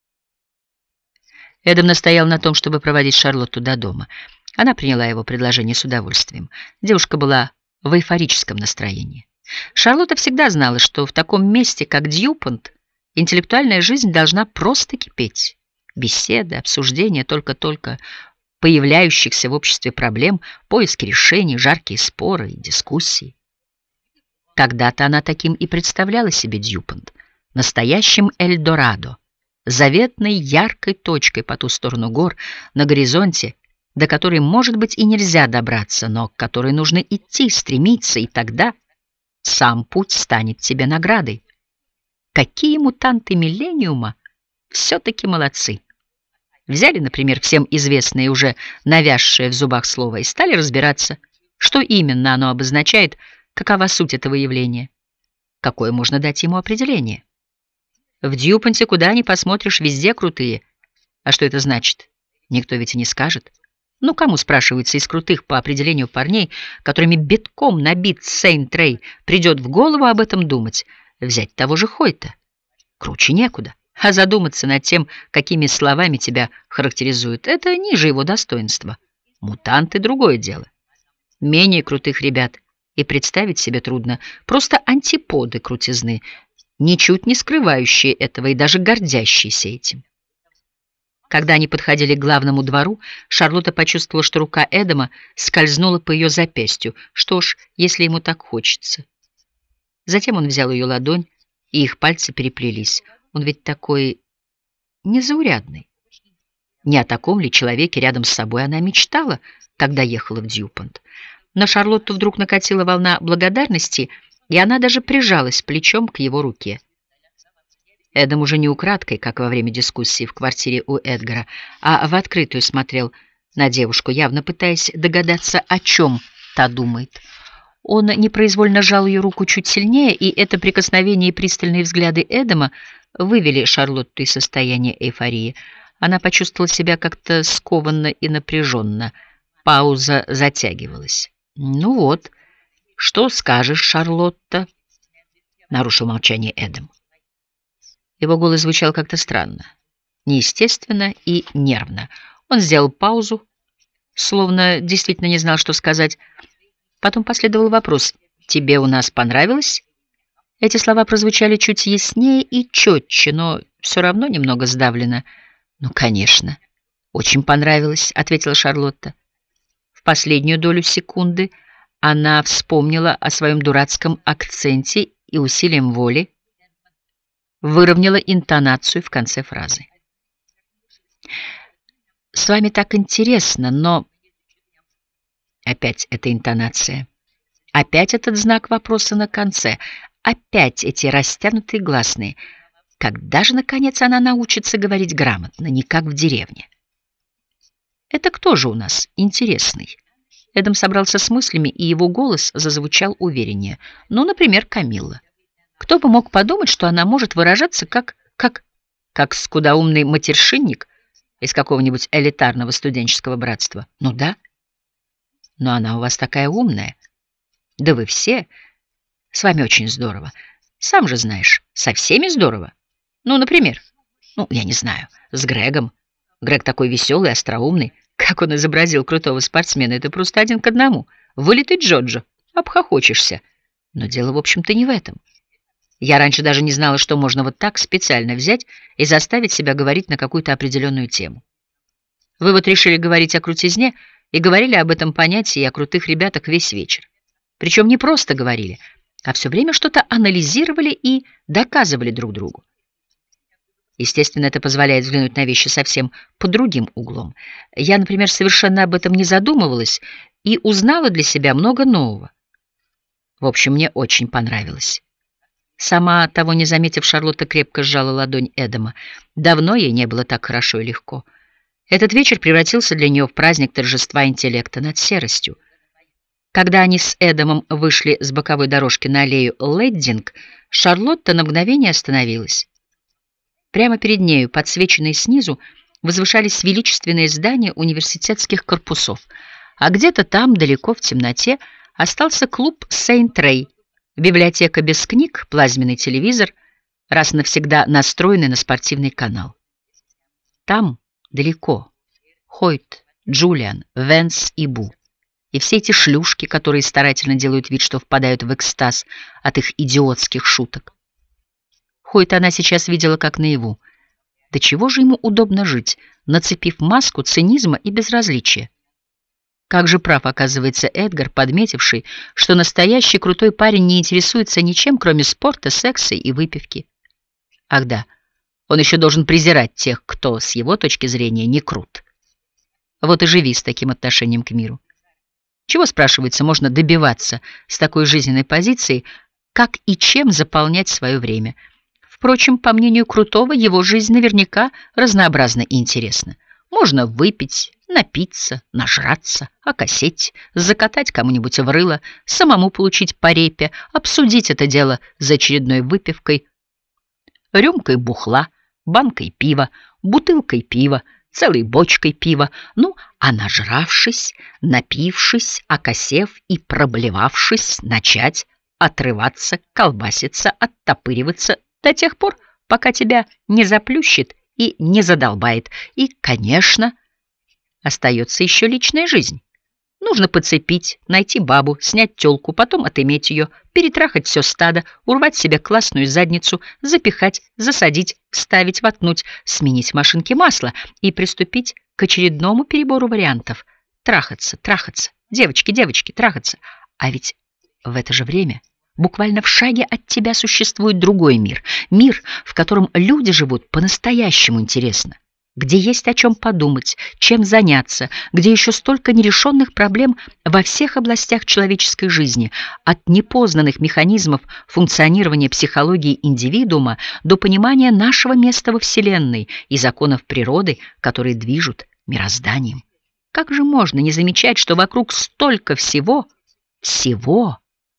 Эдам настоял на том, чтобы проводить Шарлотту до дома. Она приняла его предложение с удовольствием. Девушка была в эйфорическом настроении. Шарлотта всегда знала, что в таком месте, как Дьюпонт, интеллектуальная жизнь должна просто кипеть. Беседы, обсуждения только-только появляющихся в обществе проблем, поиски решений, жаркие споры и дискуссии. Когда-то она таким и представляла себе Дьюпонт, настоящим Эльдорадо, заветной яркой точкой по ту сторону гор на горизонте, до которой, может быть, и нельзя добраться, но к которой нужно идти, стремиться, и тогда сам путь станет тебе наградой. Какие мутанты Миллениума все-таки молодцы! Взяли, например, всем известное и уже навязшее в зубах слово и стали разбираться, что именно оно обозначает, какова суть этого явления, какое можно дать ему определение. В Дьюпонте куда ни посмотришь, везде крутые. А что это значит? Никто ведь и не скажет. Ну, кому, спрашивается, из крутых по определению парней, которыми битком набит Сейнт-Рэй, придет в голову об этом думать? Взять того же Хойта. Круче некуда. А задуматься над тем, какими словами тебя характеризуют, это ниже его достоинства. Мутанты — другое дело. Менее крутых ребят и представить себе трудно. Просто антиподы крутизны, ничуть не скрывающие этого и даже гордящиеся этим. Когда они подходили к главному двору, Шарлотта почувствовала, что рука Эдама скользнула по ее запястью. Что ж, если ему так хочется. Затем он взял ее ладонь, и их пальцы переплелись. Он ведь такой незаурядный. Не о таком ли человеке рядом с собой она мечтала, когда ехала в Дьюпонт. На Шарлотту вдруг накатила волна благодарности, и она даже прижалась плечом к его руке. Эдам уже не украдкой, как во время дискуссии в квартире у Эдгара, а в открытую смотрел на девушку, явно пытаясь догадаться, о чем та думает. Он непроизвольно сжал ее руку чуть сильнее, и это прикосновение и пристальные взгляды Эдама вывели Шарлотту из состояния эйфории. Она почувствовала себя как-то скованно и напряженно. Пауза затягивалась. «Ну вот, что скажешь, Шарлотта?» — нарушил молчание Эдем. Его голос звучал как-то странно, неестественно и нервно. Он сделал паузу, словно действительно не знал, что сказать. Потом последовал вопрос: «Тебе у нас понравилось?» Эти слова прозвучали чуть яснее и четче, но все равно немного сдавленно. «Ну, конечно, очень понравилось», — ответила Шарлотта. В последнюю долю секунды она вспомнила о своем дурацком акценте и усилием воли выровняла интонацию в конце фразы. «С вами так интересно, но...» Опять эта интонация. Опять этот знак вопроса на конце. Опять эти растянутые гласные. Когда же, наконец, она научится говорить грамотно, не как в деревне? «Это кто же у нас интересный?» Эдем собрался с мыслями, и его голос зазвучал увереннее. «Ну, например, Камилла. Кто бы мог подумать, что она может выражаться как... как... как скудоумный матершинник из какого-нибудь элитарного студенческого братства? Ну да. Но она у вас такая умная. Да вы все. С вами очень здорово. Сам же знаешь, со всеми здорово. Ну, например, ну, я не знаю, с Грегом. Грег такой веселый, остроумный. Как он изобразил крутого спортсмена, это просто один к одному. Вылитый Джоджо, обхохочешься. Но дело, в общем-то, не в этом. Я раньше даже не знала, что можно вот так специально взять и заставить себя говорить на какую-то определенную тему. Вы вот решили говорить о крутизне и говорили об этом понятии и о крутых ребятах весь вечер. Причем не просто говорили, а все время что-то анализировали и доказывали друг другу. Естественно, это позволяет взглянуть на вещи совсем под другим углом. Я, например, совершенно об этом не задумывалась и узнала для себя много нового. В общем, мне очень понравилось. Сама того не заметив, Шарлотта крепко сжала ладонь Эдема. Давно ей не было так хорошо и легко. Этот вечер превратился для нее в праздник торжества интеллекта над серостью. Когда они с Эдемом вышли с боковой дорожки на аллею Леддинг, Шарлотта на мгновение остановилась. Прямо перед нею, подсвеченные снизу, возвышались величественные здания университетских корпусов, а где-то там, далеко в темноте, остался клуб Сейнт-Рэй, библиотека без книг, плазменный телевизор, раз навсегда настроенный на спортивный канал. Там, далеко, Хойт, Джулиан, Венс и Бу. И все эти шлюшки, которые старательно делают вид, что впадают в экстаз от их идиотских шуток. Хойт она сейчас видела как наяву. До чего же ему удобно жить, нацепив маску цинизма и безразличия? Как же прав, оказывается, Эдгар, подметивший, что настоящий крутой парень не интересуется ничем, кроме спорта, секса и выпивки. Ах да, он еще должен презирать тех, кто, с его точки зрения, не крут. Вот и живи с таким отношением к миру. Чего, спрашивается, можно добиваться с такой жизненной позицией, как и чем заполнять свое время? Впрочем, по мнению Крутого, его жизнь наверняка разнообразна и интересна. Можно выпить, напиться, нажраться, окосеть, закатать кому-нибудь в рыло, самому получить по репе, обсудить это дело за очередной выпивкой, рюмкой бухла, банкой пива, бутылкой пива, целой бочкой пива, ну, а нажравшись, напившись, окосев и проблевавшись, начать отрываться, колбаситься, оттопыриваться до тех пор, пока тебя не заплющит и не задолбает. И, конечно, остается еще личная жизнь. Нужно подцепить, найти бабу, снять тёлку, потом отыметь ее, перетрахать все стадо, урвать себе классную задницу, запихать, засадить, вставить, воткнуть, сменить в машинке масло и приступить к очередному перебору вариантов. Трахаться, трахаться, девочки, девочки, трахаться. А ведь в это же время буквально в шаге от тебя существует другой мир. Мир, в котором люди живут по-настоящему интересно. Где есть о чем подумать, чем заняться, где еще столько нерешенных проблем во всех областях человеческой жизни, от непознанных механизмов функционирования психологии индивидуума до понимания нашего места во Вселенной и законов природы, которые движут мирозданием. Как же можно не замечать, что вокруг столько всего, всего?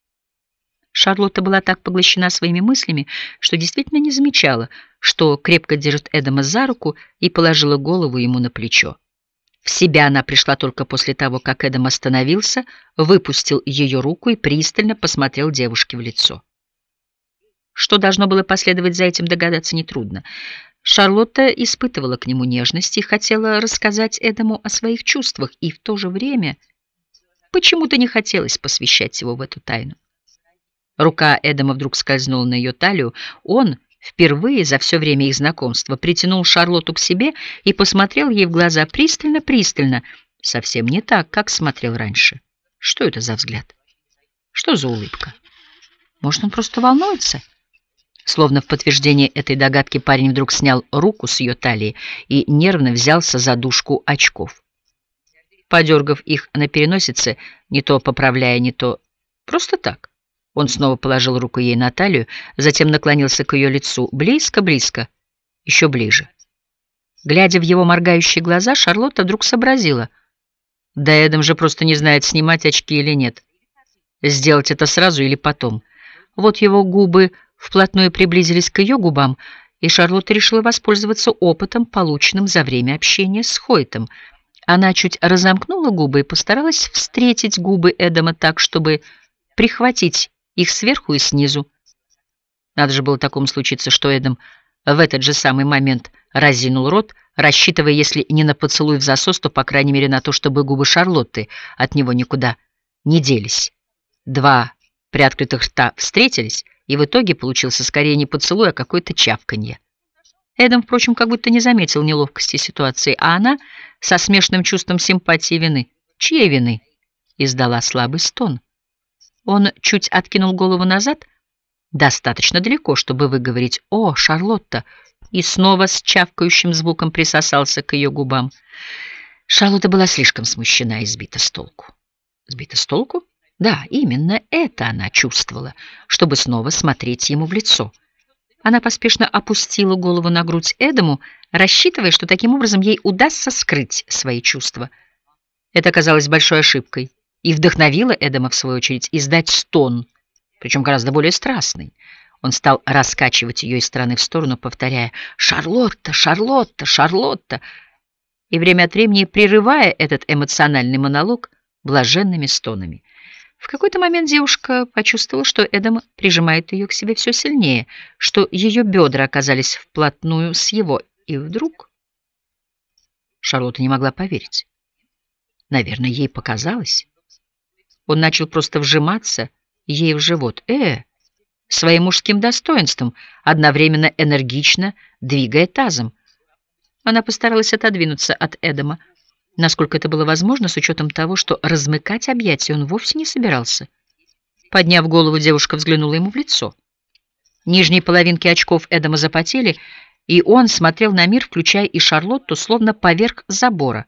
Шарлотта была так поглощена своими мыслями, что действительно не замечала, что крепко держит Эдема за руку и положила голову ему на плечо. В себя она пришла только после того, как Эдам остановился, выпустил ее руку и пристально посмотрел девушке в лицо. Что должно было последовать за этим, догадаться нетрудно. Шарлотта испытывала к нему нежность и хотела рассказать Эдаму о своих чувствах, и в то же время почему-то не хотелось посвящать его в эту тайну. Рука Эдама вдруг скользнула на ее талию. Он впервые за все время их знакомства притянул Шарлотту к себе и посмотрел ей в глаза пристально-пристально, совсем не так, как смотрел раньше. Что это за взгляд? Что за улыбка? Может, он просто волнуется? Словно в подтверждение этой догадки парень вдруг снял руку с ее талии и нервно взялся за дужку очков. Подергав их на переносице, не то поправляя, не то просто так, он снова положил руку ей на талию, затем наклонился к ее лицу близко-близко, еще ближе. Глядя в его моргающие глаза, Шарлотта вдруг сообразила: да Эдам же просто не знает, снимать очки или нет. Сделать это сразу или потом. Вот его губы вплотную приблизились к ее губам, и Шарлотта решила воспользоваться опытом, полученным за время общения с Хойтом. Она чуть разомкнула губы и постаралась встретить губы Эдама так, чтобы прихватить их сверху и снизу. Надо же было такому случиться, что Эдам в этот же самый момент разинул рот, рассчитывая, если не на поцелуй в засос, то, по крайней мере, на то, чтобы губы Шарлотты от него никуда не делись. Два приоткрытых рта встретились, и в итоге получился скорее не поцелуй, а какое-то чавканье. Эдам, впрочем, как будто не заметил неловкости ситуации, а она со смешанным чувством симпатии и вины. Чьей вины? Издала слабый стон. Он чуть откинул голову назад, достаточно далеко, чтобы выговорить: «О, Шарлотта!» и снова с чавкающим звуком присосался к ее губам. Шарлотта была слишком смущена и сбита с толку. Сбита с толку? Да, именно это она чувствовала, чтобы снова смотреть ему в лицо. Она поспешно опустила голову на грудь Эдаму, рассчитывая, что таким образом ей удастся скрыть свои чувства. Это оказалось большой ошибкой и вдохновило Эдама, в свою очередь, издать стон, причем гораздо более страстный. Он стал раскачивать ее из стороны в сторону, повторяя: «Шарлотта, Шарлотта, Шарлотта!» и время от времени прерывая этот эмоциональный монолог блаженными стонами. В какой-то момент девушка почувствовала, что Эдам прижимает ее к себе все сильнее, что ее бедра оказались вплотную с его, и вдруг Шарлотта не могла поверить. Наверное, ей показалось. Он начал просто вжиматься ей в живот, э, своим мужским достоинством, одновременно энергично двигая тазом. Она постаралась отодвинуться от Эдама, насколько это было возможно, с учетом того, что размыкать объятия он вовсе не собирался. Подняв голову, девушка взглянула ему в лицо. Нижние половинки очков Эдама запотели, и он смотрел на мир, включая и Шарлотту, словно поверх забора.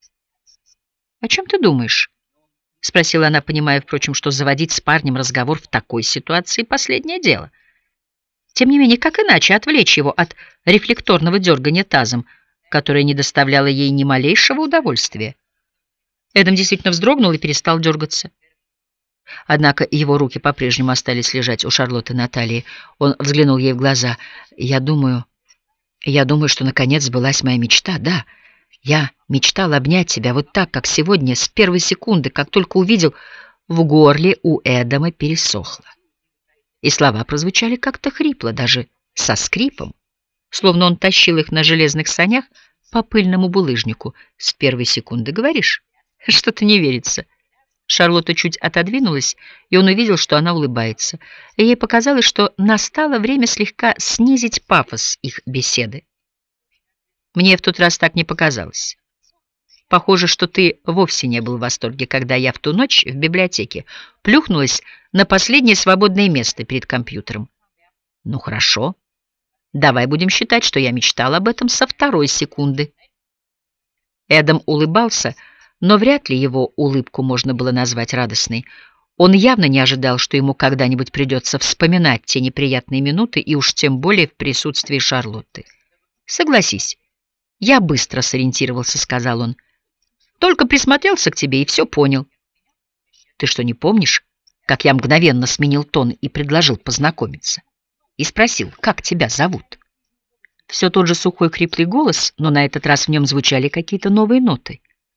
«О чем ты думаешь?» — спросила она, понимая, впрочем, что заводить с парнем разговор в такой ситуации — последнее дело. Тем не менее, как иначе отвлечь его от рефлекторного дергания тазом, которое не доставляло ей ни малейшего удовольствия? Эдам действительно вздрогнул и перестал дергаться. Однако его руки по-прежнему остались лежать у Шарлотты на талии. Он взглянул ей в глаза. «Я думаю, я думаю, что наконец сбылась моя мечта, да. Я мечтал обнять тебя вот так, как сегодня, с первой секунды, как только увидел...» В горле у Эдама пересохло. И слова прозвучали как-то хрипло, даже со скрипом, словно он тащил их на железных санях по пыльному булыжнику. «С первой секунды, говоришь? Что-то не верится». Шарлотта чуть отодвинулась, и он увидел, что она улыбается. И ей показалось, что настало время слегка снизить пафос их беседы. «Мне в тот раз так не показалось. Похоже, что ты вовсе не был в восторге, когда я в ту ночь в библиотеке плюхнулась на последнее свободное место перед компьютером. Ну хорошо, давай будем считать, что я мечтала об этом со второй секунды». Эдам улыбался, но вряд ли его улыбку можно было назвать радостной. Он явно не ожидал, что ему когда-нибудь придется вспоминать те неприятные минуты, и уж тем более в присутствии Шарлотты. «Согласись, я быстро сориентировался», — сказал он. «Только присмотрелся к тебе и все понял». «Ты что, не помнишь, как я мгновенно сменил тон и предложил познакомиться? И спросил, как тебя зовут?» Все тот же сухой хриплый голос, но на этот раз в нем звучали какие-то новые ноты.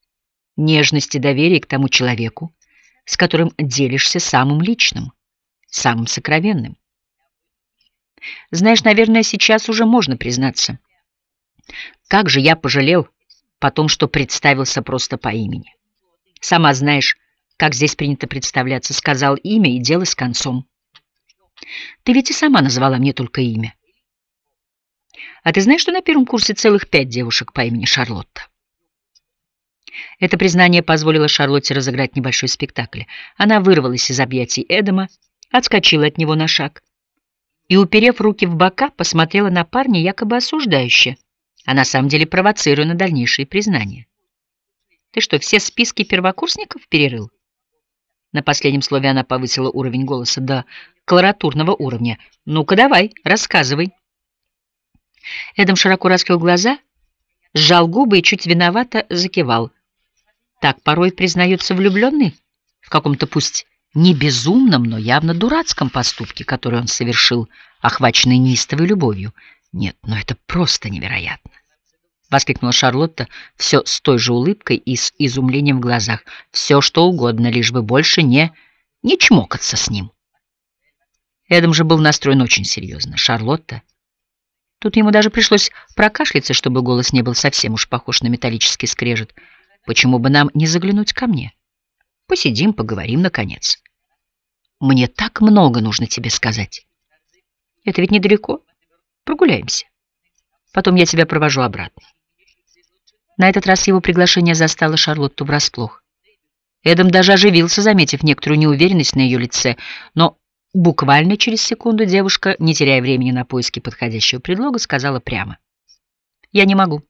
нежность и доверие к тому человеку, с которым делишься самым личным, самым сокровенным. Знаешь, наверное, сейчас уже можно признаться. Как же я пожалел потом, что представился просто по имени. Сама знаешь, как здесь принято представляться. Сказал имя, и дело с концом. Ты ведь и сама назвала мне только имя. А ты знаешь, что на первом курсе целых пять девушек по имени Шарлотта? Это признание позволило Шарлотте разыграть небольшой спектакль. Она вырвалась из объятий Эдама, отскочила от него на шаг и, уперев руки в бока, посмотрела на парня якобы осуждающе, а на самом деле провоцируя на дальнейшие признания. «Ты что, все списки первокурсников перерыл?» На последнем слове она повысила уровень голоса до колоратурного уровня. «Ну-ка давай, рассказывай». Эдам широко раскрыл глаза, сжал губы и чуть виновато закивал. Так порой признаются влюбленный в каком-то пусть не безумном, но явно дурацком поступке, который он совершил, охваченный неистовой любовью. «Нет, но это просто невероятно!» — воскликнула Шарлотта все с той же улыбкой и с изумлением в глазах. «Все, что угодно, лишь бы больше не... не чмокаться с ним». Эдам же был настроен очень серьезно. «Шарлотта...» Тут ему даже пришлось прокашляться, чтобы голос не был совсем уж похож на металлический скрежет. «Почему бы нам не заглянуть ко мне? Посидим, поговорим, наконец. Мне так много нужно тебе сказать. Это ведь недалеко. Прогуляемся. Потом я тебя провожу обратно». На этот раз его приглашение застало Шарлотту врасплох. Эдам даже оживился, заметив некоторую неуверенность на ее лице, но буквально через секунду девушка, не теряя времени на поиски подходящего предлога, сказала прямо: «Я не могу».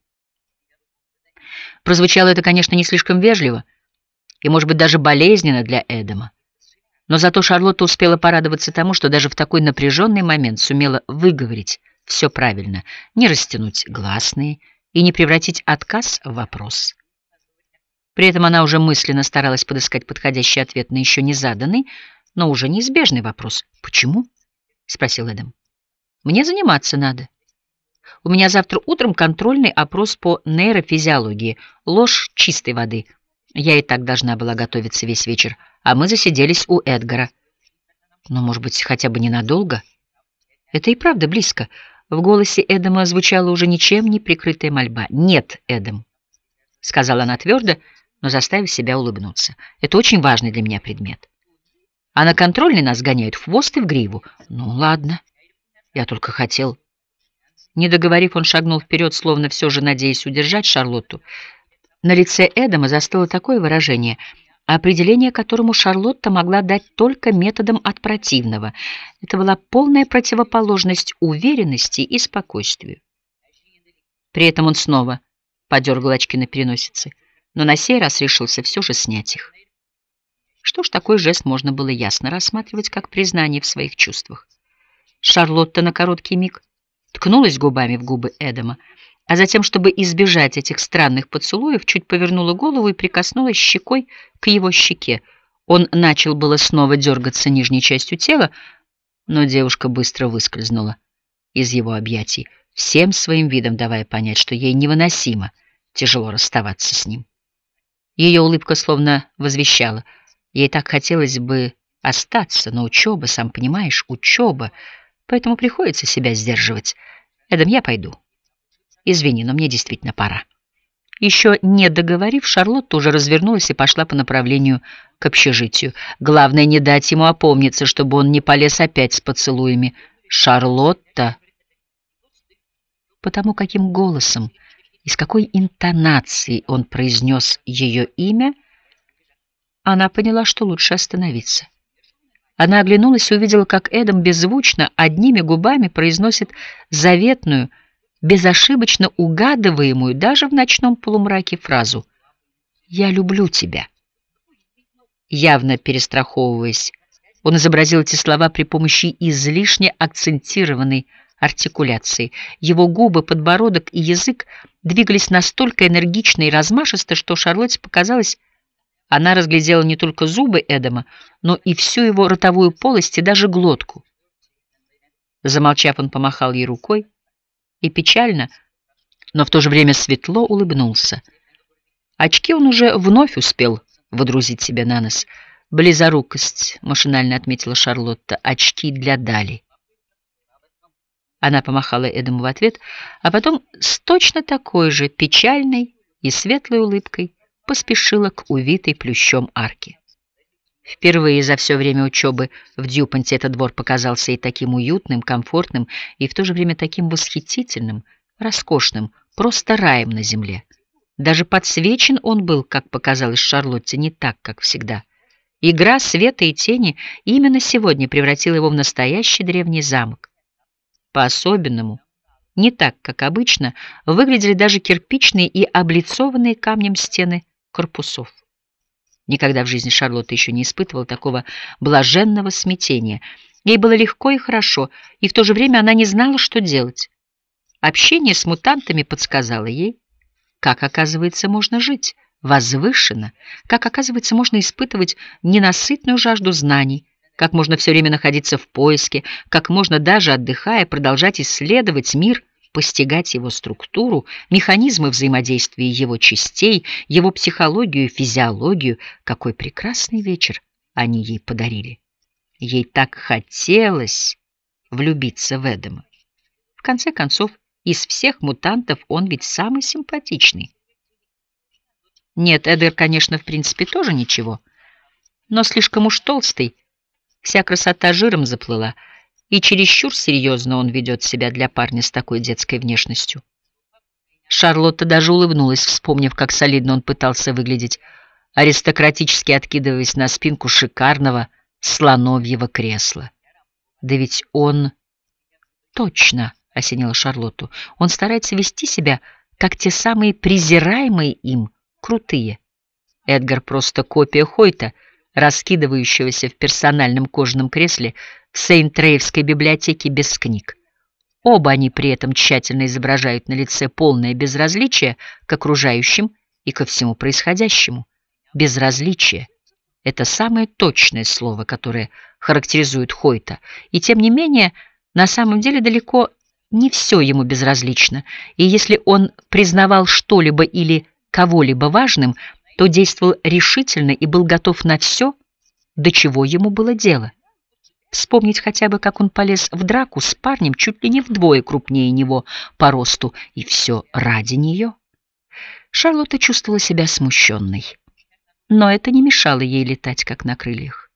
Прозвучало это, конечно, не слишком вежливо и, может быть, даже болезненно для Эдама. Но зато Шарлотта успела порадоваться тому, что даже в такой напряженный момент сумела выговорить все правильно, не растянуть гласные и не превратить отказ в вопрос. При этом она уже мысленно старалась подыскать подходящий ответ на еще не заданный, но уже неизбежный вопрос. «Почему?» — спросил Эдам. «Мне заниматься надо. У меня завтра утром контрольный опрос по нейрофизиологии. Ложь чистой воды. Я и так должна была готовиться весь вечер, а мы засиделись у Эдгара. Но, может быть, хотя бы ненадолго? Это и правда близко». В голосе Эдама звучала уже ничем не прикрытая мольба. «Нет, Эдам», — сказала она твердо, но заставив себя улыбнуться. «Это очень важный для меня предмет. А на контрольный нас гоняют в хвост и в гриву. Ну, ладно. Я только хотел...» Не договорив, он шагнул вперед, словно все же надеясь удержать Шарлотту. На лице Эдама застыло такое выражение, определение которому Шарлотта могла дать только методом от противного. Это была полная противоположность уверенности и спокойствию. При этом он снова подергал очки на переносице, но на сей раз решился все же снять их. Что ж, такой жест можно было ясно рассматривать как признание в своих чувствах. Шарлотта на короткий миг ткнулась губами в губы Эдама, а затем, чтобы избежать этих странных поцелуев, чуть повернула голову и прикоснулась щекой к его щеке. Он начал было снова дергаться нижней частью тела, но девушка быстро выскользнула из его объятий, всем своим видом давая понять, что ей невыносимо тяжело расставаться с ним. Ее улыбка словно возвещала: ей так хотелось бы остаться, но учеба, сам понимаешь, учеба, поэтому приходится себя сдерживать. Эдам, я пойду. Извини, но мне действительно пора. Еще не договорив, Шарлотта уже развернулась и пошла по направлению к общежитию. Главное, не дать ему опомниться, чтобы он не полез опять с поцелуями. Шарлотта! Потому каким голосом и с какой интонацией он произнес ее имя, она поняла, что лучше остановиться. Она оглянулась и увидела, как Эдам беззвучно, одними губами произносит заветную, безошибочно угадываемую даже в ночном полумраке фразу «Я люблю тебя». Явно перестраховываясь, он изобразил эти слова при помощи излишне акцентированной артикуляции. Его губы, подбородок и язык двигались настолько энергично и размашисто, что Шарлотте показалось, она разглядела не только зубы Эдама, но и всю его ротовую полость и даже глотку. Замолчав, он помахал ей рукой и печально, но в то же время светло улыбнулся. Очки он уже вновь успел водрузить себе на нос. «Близорукость», — машинально отметила Шарлотта, — «очки для Дали». Она помахала Эдому в ответ, а потом с точно такой же печальной и светлой улыбкой поспешила к увитой плющом арке. Впервые за все время учебы в Дьюпонте этот двор показался ей таким уютным, комфортным и в то же время таким восхитительным, роскошным, просто раем на земле. Даже подсвечен он был, как показалось Шарлотте, не так, как всегда. Игра света и тени именно сегодня превратила его в настоящий древний замок. По-особенному, не так, как обычно, выглядели даже кирпичные и облицованные камнем стены корпусов. Никогда в жизни Шарлотта еще не испытывала такого блаженного смятения. Ей было легко и хорошо, и в то же время она не знала, что делать. Общение с мутантами подсказало ей, как, оказывается, можно жить возвышенно, как, оказывается, можно испытывать ненасытную жажду знаний, как можно все время находиться в поиске, как можно, даже отдыхая, продолжать исследовать мир, постигать его структуру, механизмы взаимодействия его частей, его психологию и физиологию. Какой прекрасный вечер они ей подарили. Ей так хотелось влюбиться в Эдема. В конце концов, из всех мутантов он ведь самый симпатичный. Нет, Эдгар, конечно, в принципе тоже ничего, но слишком уж толстый, вся красота жиром заплыла, и чересчур серьезно он ведет себя для парня с такой детской внешностью. Шарлотта даже улыбнулась, вспомнив, как солидно он пытался выглядеть, аристократически откидываясь на спинку шикарного слоновьего кресла. Да ведь он... Точно, осенила Шарлотту, он старается вести себя, как те самые презираемые им крутые. Эдгар просто копия Хойта, раскидывающегося в персональном кожаном кресле в Сейнт-Рейвской библиотеке без книг. Оба они при этом тщательно изображают на лице полное безразличие к окружающим и ко всему происходящему. Безразличие — это самое точное слово, которое характеризует Хойта, и тем не менее, на самом деле далеко не все ему безразлично, и если он признавал что-либо или кого-либо важным, то действовал решительно и был готов на все, до чего ему было дело. Вспомнить хотя бы, как он полез в драку с парнем чуть ли не вдвое крупнее него по росту, и все ради нее. Шарлотта чувствовала себя смущенной, но это не мешало ей летать, как на крыльях.